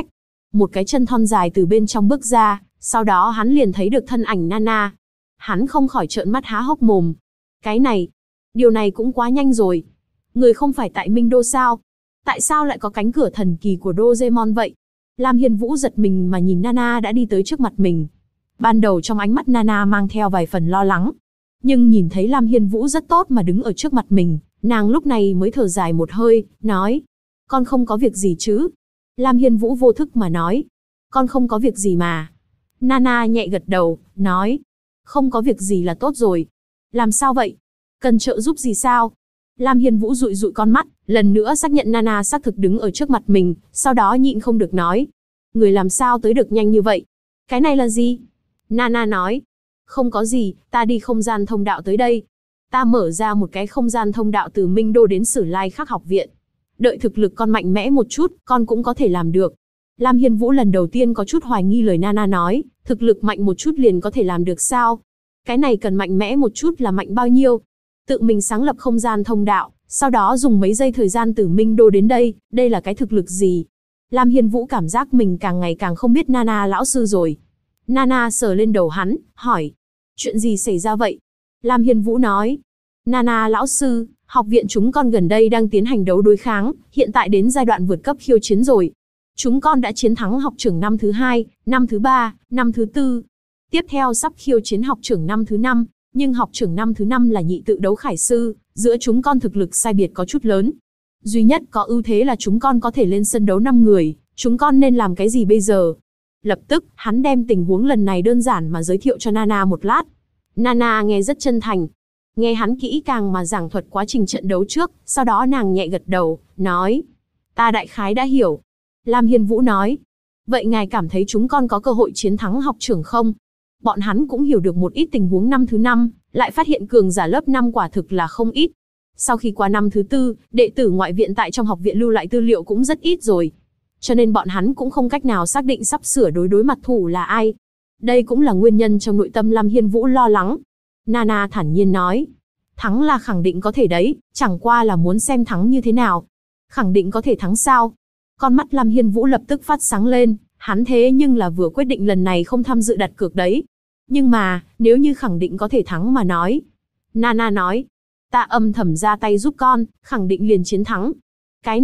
Một cái chân thon dài từ bên trong bước ra, sau đó hắn liền thấy được thân ảnh Nana. Hắn không khỏi trợn mắt há hốc mồm. Cái này, điều này cũng quá nhanh rồi. Người không phải tại Minh Đô sao? Tại sao lại có cánh cửa thần kỳ của Doraemon vậy? Lam Hiên Vũ giật mình mà nhìn Nana đã đi tới trước mặt mình. Ban đầu trong ánh mắt Nana mang theo vài phần lo lắng. Nhưng nhìn thấy Lam Hiên Vũ rất tốt mà đứng ở trước mặt mình, nàng lúc này mới thở dài một hơi, nói. Con không có việc gì chứ? Lam Hiên Vũ vô thức mà nói. Con không có việc gì mà. Nana nhẹ gật đầu, nói. Không có việc gì là tốt rồi. Làm sao vậy? Cần trợ giúp gì sao? Lam Hiên Vũ dụi dụi con mắt, lần nữa xác nhận Nana xác thực đứng ở trước mặt mình, sau đó nhịn không được nói. Người làm sao tới được nhanh như vậy? Cái này là gì? Nana nói. Không có gì, ta đi không gian thông đạo tới đây. Ta mở ra một cái không gian thông đạo từ Minh Đô đến Sử Lai Khắc học viện. Đợi thực lực con mạnh mẽ một chút, con cũng có thể làm được. Lam Hiên Vũ lần đầu tiên có chút hoài nghi lời Nana nói, thực lực mạnh một chút liền có thể làm được sao? Cái này cần mạnh mẽ một chút là mạnh bao nhiêu? Tự mình sáng lập không gian thông đạo, sau đó dùng mấy giây thời gian từ Minh Đô đến đây, đây là cái thực lực gì? Lam Hiên Vũ cảm giác mình càng ngày càng không biết Nana lão sư rồi. Nana sờ lên đầu hắn, hỏi. Chuyện gì xảy ra vậy? Lam Hiên Vũ nói. Nana lão sư, học viện chúng con gần đây đang tiến hành đấu đối kháng, hiện tại đến giai đoạn vượt cấp khiêu chiến rồi. Chúng con đã chiến thắng học trưởng năm thứ 2, năm thứ 3, năm thứ 4. Tiếp theo sắp khiêu chiến học trưởng năm thứ 5, nhưng học trưởng năm thứ 5 là nhị tự đấu khải sư, giữa chúng con thực lực sai biệt có chút lớn. Duy nhất có ưu thế là chúng con có thể lên sân đấu 5 người, chúng con nên làm cái gì bây giờ? Lập tức, hắn đem tình huống lần này đơn giản mà giới thiệu cho Nana một lát. Nana nghe rất chân thành. Nghe hắn kỹ càng mà giảng thuật quá trình trận đấu trước, sau đó nàng nhẹ gật đầu, nói. Ta đại khái đã hiểu. Lam Hiên Vũ nói. Vậy ngài cảm thấy chúng con có cơ hội chiến thắng học trưởng không? Bọn hắn cũng hiểu được một ít tình huống năm thứ 5, lại phát hiện cường giả lớp 5 quả thực là không ít. Sau khi qua năm thứ 4, đệ tử ngoại viện tại trong học viện lưu lại tư liệu cũng rất ít rồi. Cho nên bọn hắn cũng không cách nào xác định sắp sửa đối mặt thủ là ai. Đây cũng là nguyên nhân trong nội tâm Lam Hiên Vũ lo lắng. Nana thản nhiên nói. Thắng là khẳng định có thể đấy, chẳng qua là muốn xem thắng như thế nào. Khẳng định có thể thắng sao? Con mắt Lam Hiên Vũ lập tức phát sáng lên, hắn thế nhưng là vừa quyết định lần này không tham dự đặt cược đấy. Nhưng mà, nếu như khẳng định có thể thắng mà nói. Nana nói. Ta âm thầm ra tay giúp con, khẳng định liền chiến thắng. Cái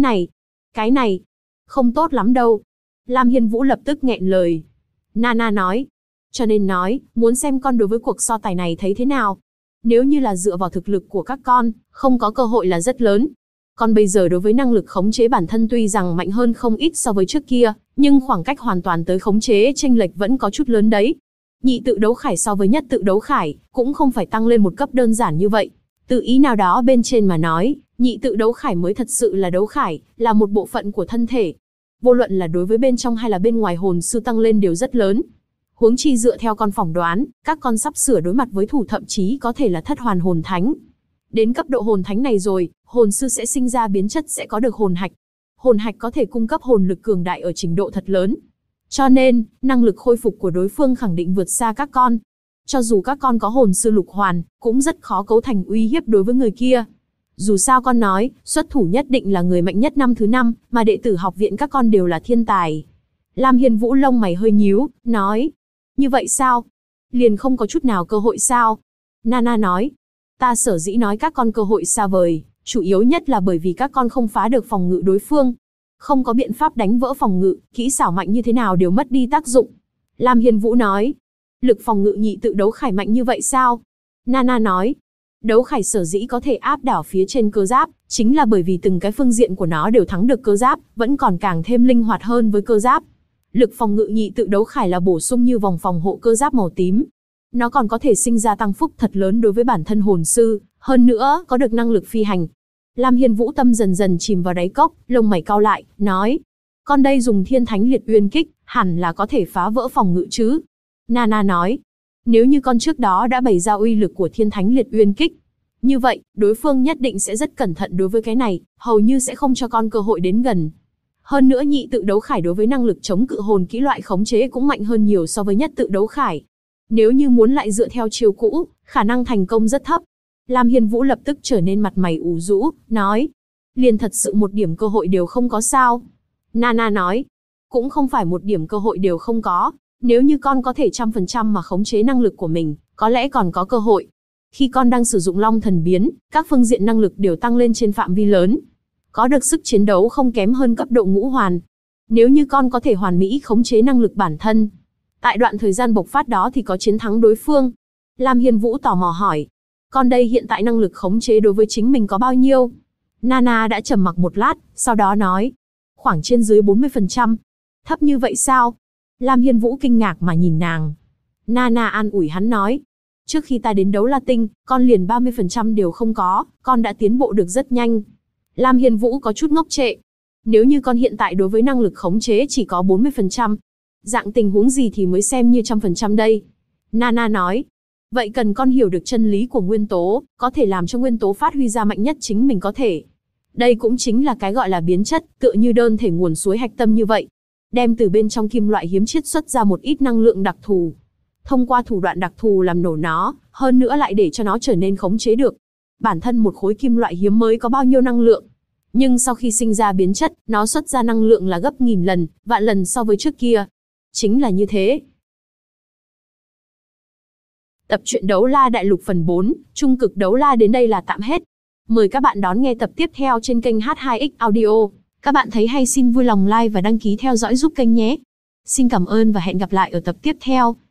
này, không tốt lắm đâu. Lam Hiên Vũ lập tức nghẹn lời. Nana nói. Cho nên nói, muốn xem con đối với cuộc so tài này thấy thế nào. Nếu như là dựa vào thực lực của các con, không có cơ hội là rất lớn. Con bây giờ đối với năng lực khống chế bản thân tuy rằng mạnh hơn không ít so với trước kia, nhưng khoảng cách hoàn toàn tới khống chế chênh lệch vẫn có chút lớn đấy. Nhị tự đấu khải so với nhất tự đấu khải, cũng không phải tăng lên một cấp đơn giản như vậy. Từ ý nào đó bên trên mà nói, nhị tự đấu khải mới thật sự là đấu khải, là một bộ phận của thân thể. Vô luận là đối với bên trong hay là bên ngoài hồn sư tăng lên đều rất lớn. Huống chi dựa theo con phỏng đoán, các con sắp sửa đối mặt với thủ thậm chí có thể là thất hoàn hồn thánh. Đến cấp độ hồn thánh này rồi, hồn sư sẽ sinh ra biến chất sẽ có được hồn hạch. Hồn hạch có thể cung cấp hồn lực cường đại ở trình độ thật lớn. Cho nên, năng lực khôi phục của đối phương khẳng định vượt xa các con. Cho dù các con có hồn sư lục hoàn, cũng rất khó cấu thành uy hiếp đối với người kia. Dù sao con nói, xuất thủ nhất định là người mạnh nhất năm thứ 5, mà đệ tử học viện các con đều là thiên tài. Lam Hiên Vũ lông mày hơi nhíu, nói. Như vậy sao? Liền không có chút nào cơ hội sao? Nana nói. Ta sở dĩ nói các con cơ hội xa vời, chủ yếu nhất là bởi vì các con không phá được phòng ngự đối phương. Không có biện pháp đánh vỡ phòng ngự, kỹ xảo mạnh như thế nào đều mất đi tác dụng. Lam Hiên Vũ nói. Lực phòng ngự nhị tự đấu khải mạnh như vậy sao? Nana nói. Đấu khải sở dĩ có thể áp đảo phía trên cơ giáp, chính là bởi vì từng cái phương diện của nó đều thắng được cơ giáp, vẫn còn càng thêm linh hoạt hơn với cơ giáp. Lực phòng ngự nhị tự đấu khải là bổ sung như vòng phòng hộ cơ giáp màu tím. Nó còn có thể sinh ra tăng phúc thật lớn đối với bản thân hồn sư, hơn nữa có được năng lực phi hành. Lam Hiên Vũ tâm dần dần chìm vào đáy cốc, lông mày cau lại, nói. Con đây dùng thiên thánh liệt uyên kích, hẳn là có thể phá vỡ phòng ngự chứ. Nana nói. Nếu như con trước đó đã bày ra uy lực của thiên thánh liệt uyên kích, như vậy, đối phương nhất định sẽ rất cẩn thận đối với cái này, hầu như sẽ không cho con cơ hội đến gần. Hơn nữa nhị tự đấu khải đối với năng lực chống cự hồn kỹ loại khống chế cũng mạnh hơn nhiều so với nhất tự đấu khải. Nếu như muốn lại dựa theo chiều cũ, khả năng thành công rất thấp. Lam Hiên Vũ lập tức trở nên mặt mày ủ rũ, nói. Liền thật sự một điểm cơ hội đều không có sao. Nana nói. Cũng không phải một điểm cơ hội đều không có. Nếu như con có thể 100% mà khống chế năng lực của mình, có lẽ còn có cơ hội. Khi con đang sử dụng Long Thần Biến, các phương diện năng lực đều tăng lên trên phạm vi lớn. Có được sức chiến đấu không kém hơn cấp độ ngũ hoàn. Nếu như con có thể hoàn mỹ khống chế năng lực bản thân, tại đoạn thời gian bộc phát đó thì có chiến thắng đối phương. Lam Hiên Vũ tò mò hỏi. Con đây hiện tại năng lực khống chế đối với chính mình có bao nhiêu? Nana đã trầm mặc một lát, sau đó nói. Khoảng trên dưới 40%. Thấp như vậy sao? Lam Hiên Vũ kinh ngạc mà nhìn nàng. Nana an ủi hắn nói. Trước khi ta đến Đấu La Tinh, con liền 30% đều không có, con đã tiến bộ được rất nhanh. Lam Hiên Vũ có chút ngốc trệ. Nếu như con hiện tại đối với năng lực khống chế chỉ có 40%, dạng tình huống gì thì mới xem như 100% đây? Nana nói. Vậy cần con hiểu được chân lý của nguyên tố, có thể làm cho nguyên tố phát huy ra mạnh nhất chính mình có thể. Đây cũng chính là cái gọi là biến chất, tựa như đơn thể nguồn suối hạch tâm như vậy. Đem từ bên trong kim loại hiếm chiết xuất ra một ít năng lượng đặc thù. Thông qua thủ đoạn đặc thù làm nổ nó, hơn nữa lại để cho nó trở nên khống chế được. Bản thân một khối kim loại hiếm mới có bao nhiêu năng lượng. Nhưng sau khi sinh ra biến chất, nó xuất ra năng lượng là gấp nghìn lần, vạn lần so với trước kia. Chính là như thế. Tập truyện Đấu La Đại Lục phần 4, Trung cực Đấu La đến đây là tạm hết. Mời các bạn đón nghe tập tiếp theo trên kênh H2X Audio. Các bạn thấy hay xin vui lòng like và đăng ký theo dõi giúp kênh nhé. Xin cảm ơn và hẹn gặp lại ở tập tiếp theo.